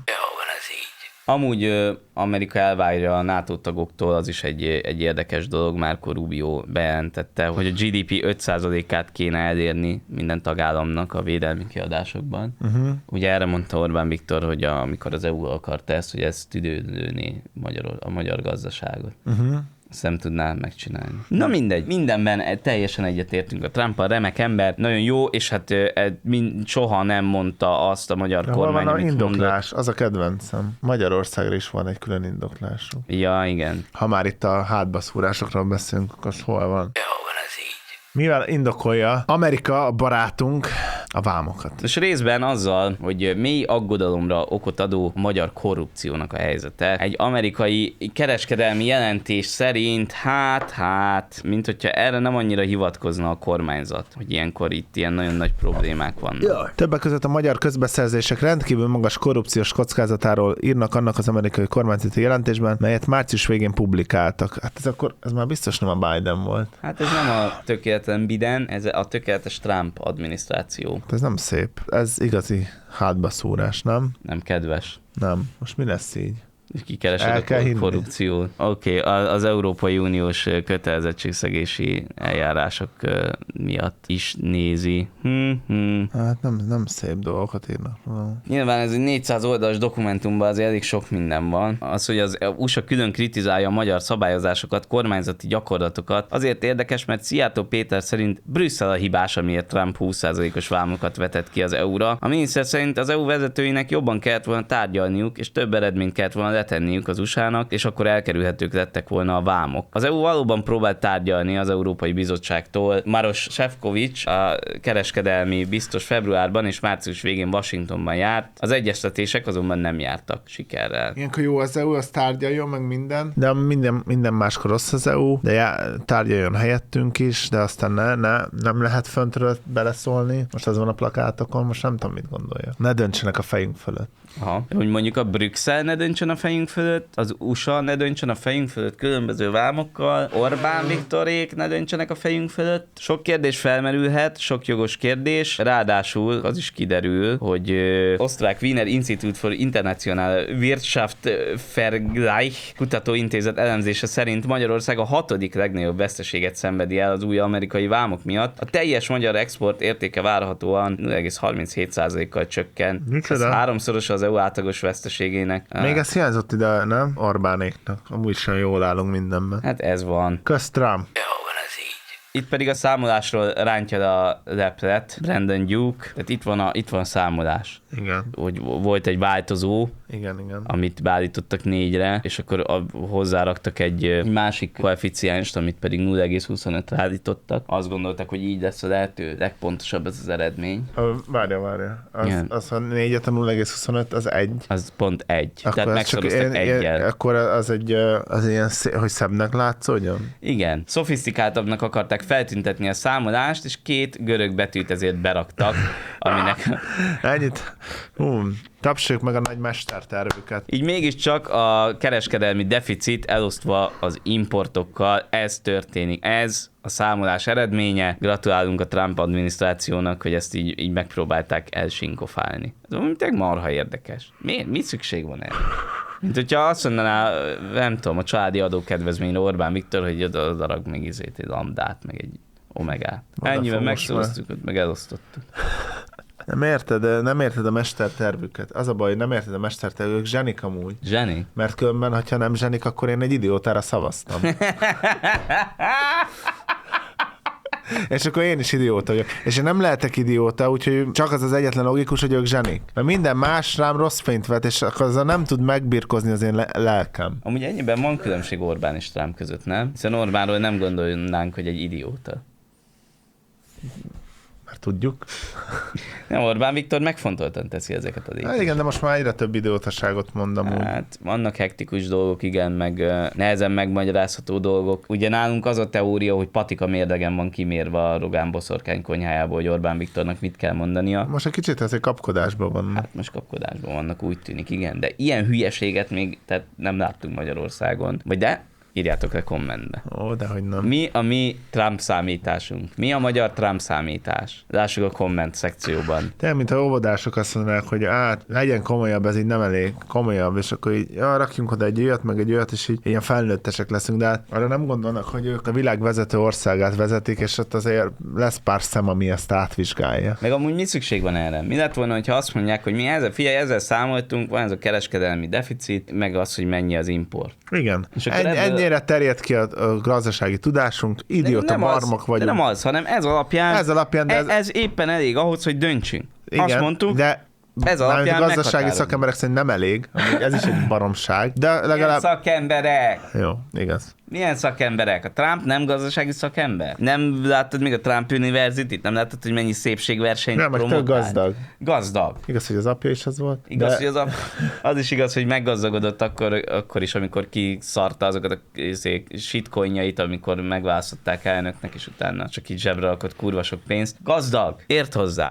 Amúgy Amerika elvárja a NATO tagoktól, az is egy érdekes dolog. Marco Rubio bejelentette, hogy a GDP 5%-át kéne elérni minden tagállamnak a védelmi kiadásokban. Ugye erre mondta Orbán Viktor, hogy amikor az EU akarta ezt, hogy ez tüdőlőné a magyar gazdaságot. Ezt nem tudná megcsinálni. Na mindegy, mindenben teljesen egyetértünk a Trump-al, remek ember, nagyon jó, és hát soha nem mondta azt a magyar kormány, amit indoklás, mondott. Az a kedvencem. Magyarországra is van egy külön indoklásuk. Ja, igen. Ha már itt a hátbaszúrásokról beszélünk, akkor hol van? Mivel indokolja Amerika, a barátunk, a vámokat. És részben azzal, hogy mély aggodalomra okot adó magyar korrupciónak a helyzete. Egy amerikai kereskedelmi jelentés szerint, mint hogyha erre nem annyira hivatkozna a kormányzat, hogy ilyenkor itt ilyen nagyon nagy problémák vannak. Jaj. Többek között a magyar közbeszerzések rendkívül magas korrupciós kockázatáról írnak annak az amerikai kormányzati jelentésben, melyet március végén publikáltak. Hát ez már biztos nem a Biden volt. Hát ez nem a tökéletlen Biden, ez a tökéletes Trump adminisztráció. Ez nem szép. Ez igazi hátbaszúrás, nem? Nem kedves. Nem. Most mi lesz így? Kikeresed a korrupciót. Oké, az Európai Uniós kötelezettségszegési eljárások miatt is nézi. Hát nem szép dolgokat írnak. Nyilván ez egy 400 oldalas dokumentumban azért elég sok minden van. Az, hogy az USA külön kritizálja a magyar szabályozásokat, kormányzati gyakorlatokat, azért érdekes, mert Szijjártó Péter szerint Brüsszel a hibás, amiért Trump 20%-os vámokat vetett ki az EU-ra. A miniszter szerint az EU vezetőinek jobban kellett volna tárgyalniuk, és több eredményt kellett volna letenniük az USA-nak, és akkor elkerülhetők lettek volna a vámok. Az EU valóban próbált tárgyalni az Európai Bizottságtól. Maros Sefcovic, a kereskedelmi biztos februárban és március végén Washingtonban járt. Az egyeztetések azonban nem jártak sikerrel. Ilyenkor jó az EU, az tárgyaljon meg minden. De minden máskor rossz az EU, de tárgyaljon helyettünk is, de aztán nem lehet föntről beleszólni. Most az van a plakátokon, most nem tudom, mit gondolja. Ne döntsenek a fejünk fölött. Aha. Hogy mondjuk a Brüsszel ne döntsön a fejünk fölött, az USA ne döntsön a fejünk fölött különböző vámokkal, Orbán Viktorék ne döntsenek a fejünk fölött. Sok kérdés felmerülhet, sok jogos kérdés, ráadásul az is kiderül, hogy osztrák Wiener Institute for International Wirtschaftsvergleich kutatóintézet elemzése szerint Magyarország a 6. legnagyobb veszteséget szenvedi el az új amerikai vámok miatt. A teljes magyar export értéke várhatóan 0,37%-kal csökken. Ez 3-szoros az EU átlagos veszteségének. Még ez hiányzott ide, nem? Orbánéknak. Amúgy sem jól állunk mindenben. Hát ez van. Kösz Trump. Itt pedig a számolásról rántja a leplet Brandon Duke. Tehát itt van a számolás. Igen. Hogy volt egy változó, igen. amit beállítottak 4-re, és akkor hozzáraktak egy másik koeficienst, amit pedig 0,25-re állítottak. Azt gondoltak, hogy így lesz a lehető legpontosabb ez az eredmény. Várja. Az a 4-et a 0,25, az 1. Az pont 1. Akkor tehát megszoroztak 1-jel. Akkor az ilyen, hogy szebbnek látszódjon? Igen. Szofisztikáltabbnak akarták feltüntetni a számolást, és 2 görög betűt ezért beraktak, aminek... Ennyit. Tapsoljuk meg a nagy mestertervüket. Így mégiscsak a kereskedelmi deficit elosztva az importokkal, ez történik. Ez a számolás eredménye. Gratulálunk a Trump adminisztrációnak, hogy ezt így megpróbálták elsinkofálni. Ez tényleg marha érdekes. Mi szükség van erre? Mint hogyha azt mondaná, nem tudom, a családi adókedvezményre Orbán Viktor, hogy odarag még egy lambdát, meg egy omegát. Ennyivel megszóztuk, meg elosztottuk. Nem érted a mestertervüket. Az a baj, nem érted a mestertervüket, ők zsenik amúgy. Zsenik? Mert különben, ha nem zsenik, akkor én egy idiótára szavaztam. És akkor én is idióta vagyok. És én nem lehetek idióta, úgyhogy csak az egyetlen logikus, hogy ők zsenik. Mert minden más rám rossz fényt vet, és akkor azzal nem tud megbirkozni az én lelkem. Amúgy ennyiben van különbség Orbán és Trump között, nem? Hiszen Orbánról nem gondolnánk, hogy egy idióta. Mert tudjuk. Nem, Orbán Viktor megfontoltan teszi ezeket a Hát igen, de most már egyre több idiótaságot mondom úgy. Hát vannak hektikus dolgok, igen, meg nehezen megmagyarázható dolgok. Ugye nálunk az a teória, hogy patika mérdegen van kimérve a Rogán boszorkány konyhájából, hogy Orbán Viktornak mit kell mondania. Most egy kicsit ez egy kapkodásban van. Hát most kapkodásban vannak, úgy tűnik, igen. De ilyen hülyeséget még tehát nem láttunk Magyarországon. Vagy de? Írjátok le kommentbe. Ó, dehogy nem. Mi a mi Trump számításunk? Mi a magyar Trump számítás? Lássuk a komment szekcióban. Tényleg, mint a óvodások azt mondanák, hogy legyen komolyabb, ez így nem elég komolyabb, és akkor így rakjunk oda egy olyat, meg egy olyat, és így ilyen felnőttesek leszünk, de hát arra nem gondolnak, hogy ők a világ vezető országát vezetik, és ott azért lesz pár szem, ami ezt átvizsgálja. Meg amúgy mi szükség van erre? Mi lett volna, hogyha azt mondják, hogy mi ezzel számoltunk, van ez a kereskedelmi deficit, meg az, hogy mennyi az import. Igen. Ennyire terjed ki a gazdasági tudásunk, idióta barmok vagyunk. De nem az, hanem ez alapján ez éppen elég ahhoz, hogy döntsünk. Igen, azt mondtuk, de ez alapján a gazdasági szakemberek szerint nem elég, ez is egy baromság, de legalább... Milyen szakemberek? Jó, igaz. Milyen szakemberek? A Trump nem gazdasági szakember? Nem láttad még a Trump University-t? Nem láttad, hogy mennyi szépségversenyt promotált? Nem, gazdag. Gazdag. Igaz, hogy az apja is az volt? Igaz, hogy az is igaz, hogy meggazdagodott akkor is, amikor kiszarta azokat a shitcoinjait, amikor megválasztották elnöknek, és utána csak így zsebre rakott kurva sok pénzt. Gazdag. Ért hozzá.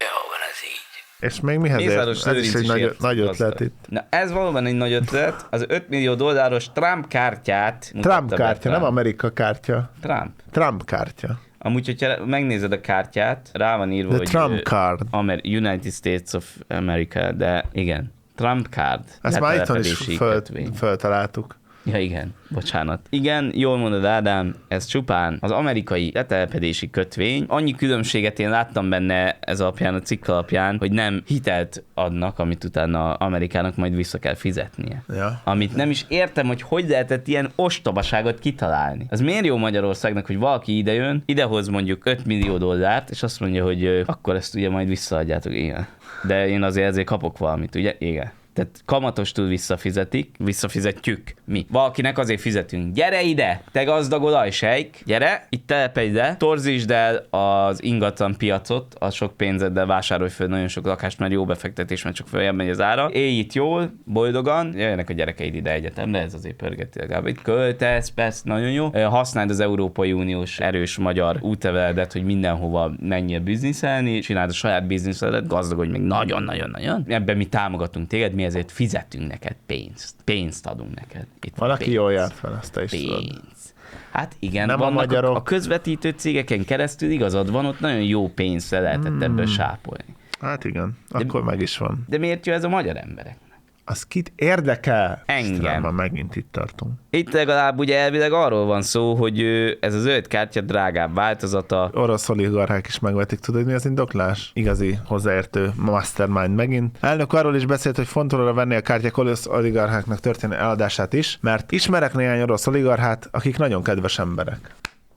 És még mihez ért? Ez is egy nagy ötlet itt. Na, ez valóban egy nagy ötlet. Az $5 millió Trump kártyát Trump kártya, nem Amerika kártya. Trump kártya. Amúgy, hogyha megnézed a kártyát, rá van írva, hogy Trump card. United States of America, de igen, Trump card. Ezt már itthon is föltaláltuk. Ja igen, bocsánat. Igen, jól mondod Ádám, ez csupán az amerikai letelepedési kötvény. Annyi különbséget én láttam benne ez alapján, a cikk alapján, hogy nem hitelt adnak, amit utána Amerikának majd vissza kell fizetnie. Ja. Amit nem is értem, hogy lehetett ilyen ostobaságot kitalálni. Az miért jó Magyarországnak, hogy valaki idejön, idehoz mondjuk $5 millió, és azt mondja, hogy akkor ezt ugye majd visszaadjátok. Igen. De én azért kapok valamit, ugye? Igen. Tehát kamatostul visszafizetjük mi. Valakinek azért fizetünk. Gyere ide, te gazdag olajsejk, gyere, itt telepedj ide, torzítsd el az ingatlan piacot, a sok pénzeddel vásárolj föl nagyon sok lakást, mert jó befektetés, mert csak följebb megy az ára. Élj itt jól, boldogan, jöjjenek a gyerekeid ide egyetemre, ez azért pörgeti legalább. Itt költesz, persze, nagyon jó. Használd az Európai Uniós erős magyar útleveledet, hogy mindenhova menjél bizniszelni, csináld a saját bizniszedet, gazdagodj meg nagyon-nagyon-nagyon. Ebben mi támogatunk téged, mi ezért fizetünk neked pénzt. Pénzt adunk neked. Itt valaki jól járt fel, azt te is tudod. Hát igen, nem vannak a magyarok. A közvetítő cégeken keresztül igazad van, ott nagyon jó pénzt lehetett ebből sápolni. Hát igen, akkor meg is van. De miért jó ez a magyar emberek? Az kit érdekel? Engem. Már megint itt tartunk. Itt legalább ugye elvileg arról van szó, hogy ez a zöld kártya drágább változata. Orosz oligarchák is megvetik, tudod, mi az indoklás? Igazi hozzáértő mastermind megint. Elnök arról is beszélt, hogy fontolóra venni a kártyák orosz oligarcháknak történő eladását is, mert ismerek néhány orosz oligarchát, akik nagyon kedves emberek.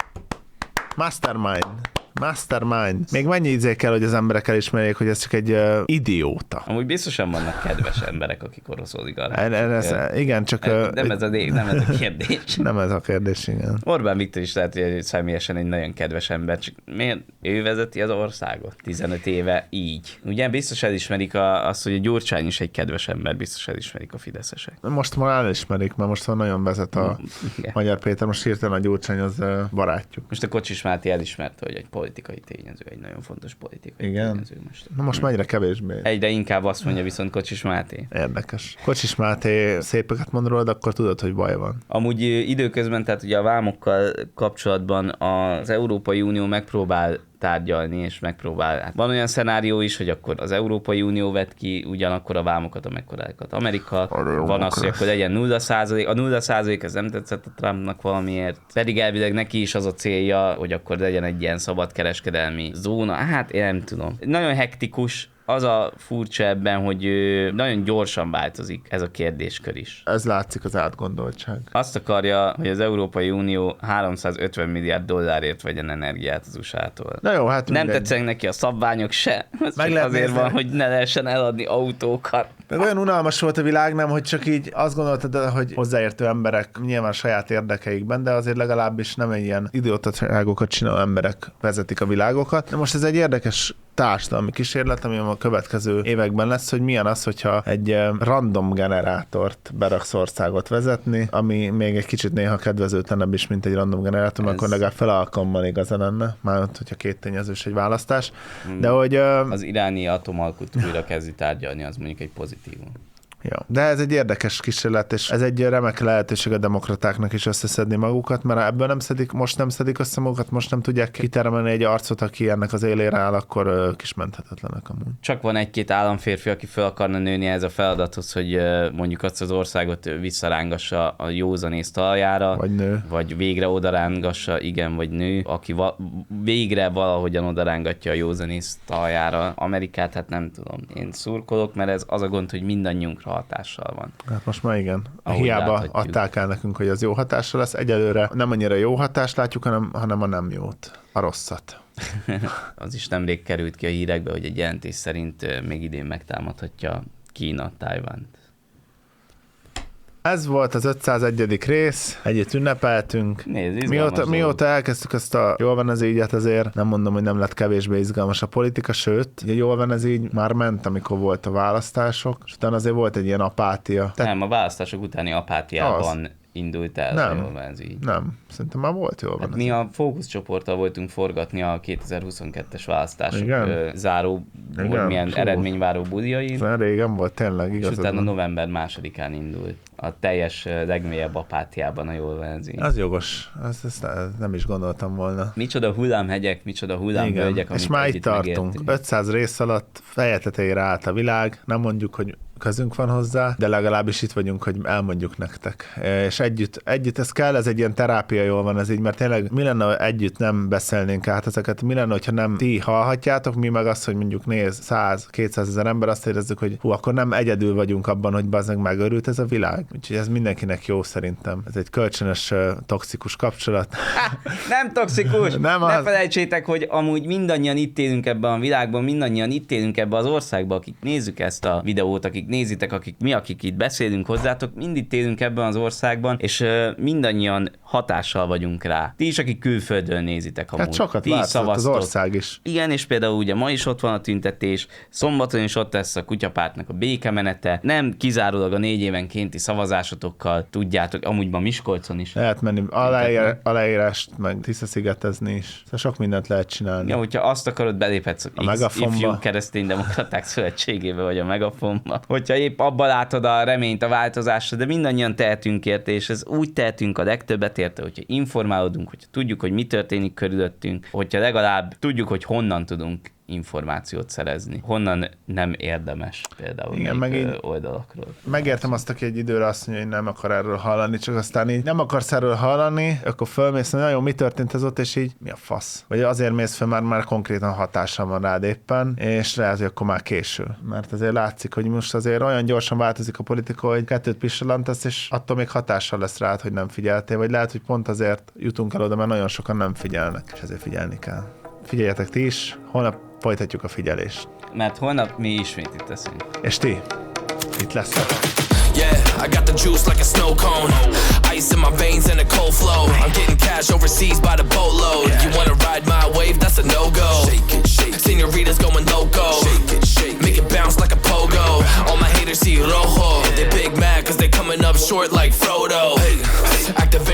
Mastermind. Még mennyi idő kell, hogy az emberek elismerjék, hogy ez csak egy idióta. Amúgy biztosan vannak kedves emberek, akik orosz oligarchák. Igen, csak... Nem ez a kérdés. Nem ez a kérdés, igen. Orbán Viktor is lehet, hogy személyesen egy nagyon kedves ember, csak miért ő vezeti az országot 15 éve így. Ugye biztos elismerik azt, hogy a Gyurcsány is egy kedves ember, biztos elismerik a fideszesek. Most már elismerik, mert most nagyon vezet a Magyar Péter, most hirtelen a Gyurcsány az barátjuk. Most a Kocsis Máté elismerte, hogy egy politikai tényező, egy nagyon fontos politikai tényező most. Na most már egyre kevésbé. Egyre inkább azt mondja viszont Kocsis Máté. Érdekes. Kocsis Máté szépeket mond rólad, akkor tudod, hogy baj van. Amúgy időközben, tehát ugye a vámokkal kapcsolatban az Európai Unió megpróbál tárgyalni, és megpróbál. Hát van olyan szenárió is, hogy akkor az Európai Unió vet ki ugyanakkor a vámokat, amekkorákat Amerika. Van az, hogy akkor legyen 0%. A 0% ez nem tetszett a Trumpnak valamiért. Pedig elvileg neki is az a célja, hogy akkor legyen egy ilyen szabadkereskedelmi zóna. Hát én nem tudom. Nagyon hektikus. Az a furcsa ebben, hogy nagyon gyorsan változik ez a kérdéskör is. Ez látszik az átgondoltság. Azt akarja, hogy az Európai Unió 350 milliárd dollárért vegyen energiát az USA-tól. Na jó, hát nem tetszenek neki a szabványok se. Ez csak azért van, hogy ne lehessen eladni autókat. Meg olyan unalmas volt a világ, nem, hogy csak így azt gondoltad, hogy hozzáértő emberek nyilván saját érdekeikben, de azért legalábbis nem ilyen idiótaságokat csináló emberek vezetik a világokat. De most ez egy érdekes társadalmi kísérlet, ami a következő években lesz, hogy milyen az, hogyha egy random generátort beraksz országot vezetni, ami még egy kicsit néha kedvezőtlenebb is, mint egy random generátor, akkor legalább fel alkalommal igaza lenne, már hogyha két tényezős egy választás. De hogy... Az iráni atomalkut újra kezdi tárgyalni, az mondjuk egy pozitívum. Ja. De ez egy érdekes kísérlet, és ez egy remek lehetőség a demokratáknak is összeszedni magukat, mert ebből most nem szedik össze magukat, most nem tudják kitermelni egy arcot, aki ennek az élére áll, akkor ők is menthetetlenek amúgy. Csak van egy-két államférfi, aki fel akarna nőni ez a feladathoz, hogy mondjuk azt az országot visszarángassa a józanész taljára. Vagy nő. Vagy végre odarángassa, igen, vagy nő, aki végre valahogyan odarángatja a józanész taljára. Amerikát, hát nem tudom. Én szurkolok, mert ez az a gond, hogy mindannyiunkra hatással van. Hát most már igen. Ahogy hiába láthatjuk. Adták el nekünk, hogy az jó hatással lesz. Egyelőre nem annyira jó hatást látjuk, hanem a nem jót, a rosszat. Az is nemrég került ki a hírekbe, hogy egy jelentés szerint még idén megtámadhatja Kína Tajvant. Ez volt az 501. rész, együtt ünnepeltünk. Nézd, mióta elkezdtük ezt a jól van ez ígyet, azért nem mondom, hogy nem lett kevésbé izgalmas a politika, sőt, ugye jól van ez így már ment, amikor volt a választások, és utána azért volt egy ilyen apátia. Nem, a választások utáni apátiában indult el. Nem, ez így. Nem, szerintem már volt jól van. Hát mi a fókuszcsoporttal voltunk forgatni a 2022-es választások záró, milyen eredményváró buliai. Régen volt, tényleg, igazad. És utána november 2-án indult. A teljes legmélyebb apátiában, a jól van ez így. Az jogos, ezt nem is gondoltam volna. Micsoda hullámhegyek, micsoda hullámvölgyek, és már itt tartunk. Megértünk. 500 rész alatt feje tetejére állt a világ, nem mondjuk, hogy közünk van hozzá, de legalábbis itt vagyunk, hogy elmondjuk nektek. És együtt ez kell, ez egy ilyen terápia, jól van ez így, mert tényleg mi lenne, ha együtt nem beszélnénk át ezeket, mi lenne, hogyha nem ti hallhatjátok, mi meg azt, hogy mondjuk néz 100-200 ezer ember, azt érezzük, hogy akkor nem egyedül vagyunk abban, hogy bazdmeg megörült ez a világ. Úgyhogy ez mindenkinek jó szerintem. Ez egy kölcsönös toxikus kapcsolat. Nem toxikus! Nem ne felejtsétek, hogy amúgy mindannyian itt élünk ebben a világban, mindannyian itt élünk ebben az országban, akik nézzük ezt a videót, akik nézitek, akik itt beszélünk hozzátok, mind itt élünk ebben az országban, és mindannyian hatással vagyunk rá. Ti is, akik külföldön nézitek amúgy. Hát sokat ti látszott az ország is. Igen, és például ugye ma is ott van a tüntetés, szombaton is ott lesz a kutyapártnak a békemenete, nem kizárólag a 4 évenkénti szavazásotokkal tudjátok, amúgy ma Miskolcon is. Lehet menni aláírást, meg tisztaszigetezni is. Szóval sok mindent lehet csinálni. Ja, hogyha azt akarod, beléphetsz a Ifjú Kereszténydemokraták Szövetségébe, vagy a Megafonba. Hogyha épp abba látod a reményt a változásra, de mindannyian tehetünk érte, és ez úgy tehetünk a legtöbbet érte, hogyha informálódunk, hogyha tudjuk, hogy mi történik körülöttünk, hogyha legalább tudjuk, hogy honnan tudunk információt szerezni. Honnan nem érdemes például. Igen, meg oldalakról. Megértem azt, aki egy időre azt mondja, hogy nem akar erről hallani, csak aztán így nem akarsz erről hallani, akkor fölmész, hogy nagyon mi történt ez ott, és így mi a fasz? Vagy azért mész föl, már konkrétan hatással van rád éppen, és lehet, hogy akkor már késő. Mert azért látszik, hogy most azért olyan gyorsan változik a politika, hogy 2 pissalantasz, és attól még hatással lesz rád, hogy nem figyeltél, vagy lehet, hogy pont azért jutunk el oda, mert nagyon sokan nem figyelnek, és ezért figyelni kell. Figyeljetek ti is, holnap folytatjuk a figyelést. Mert holnap mi ismét itt leszünk. És ti? Itt leszek. Yeah, I got the juice like a snow cone. Ice in my veins and a cold flow. I'm getting cash overseas by the boatload. You wanna ride my wave? That's a no-go. Senoritas going loco. Make it bounce like a pogo. All my haters see rojo. They big mad cause they coming up short like Frodo. Activate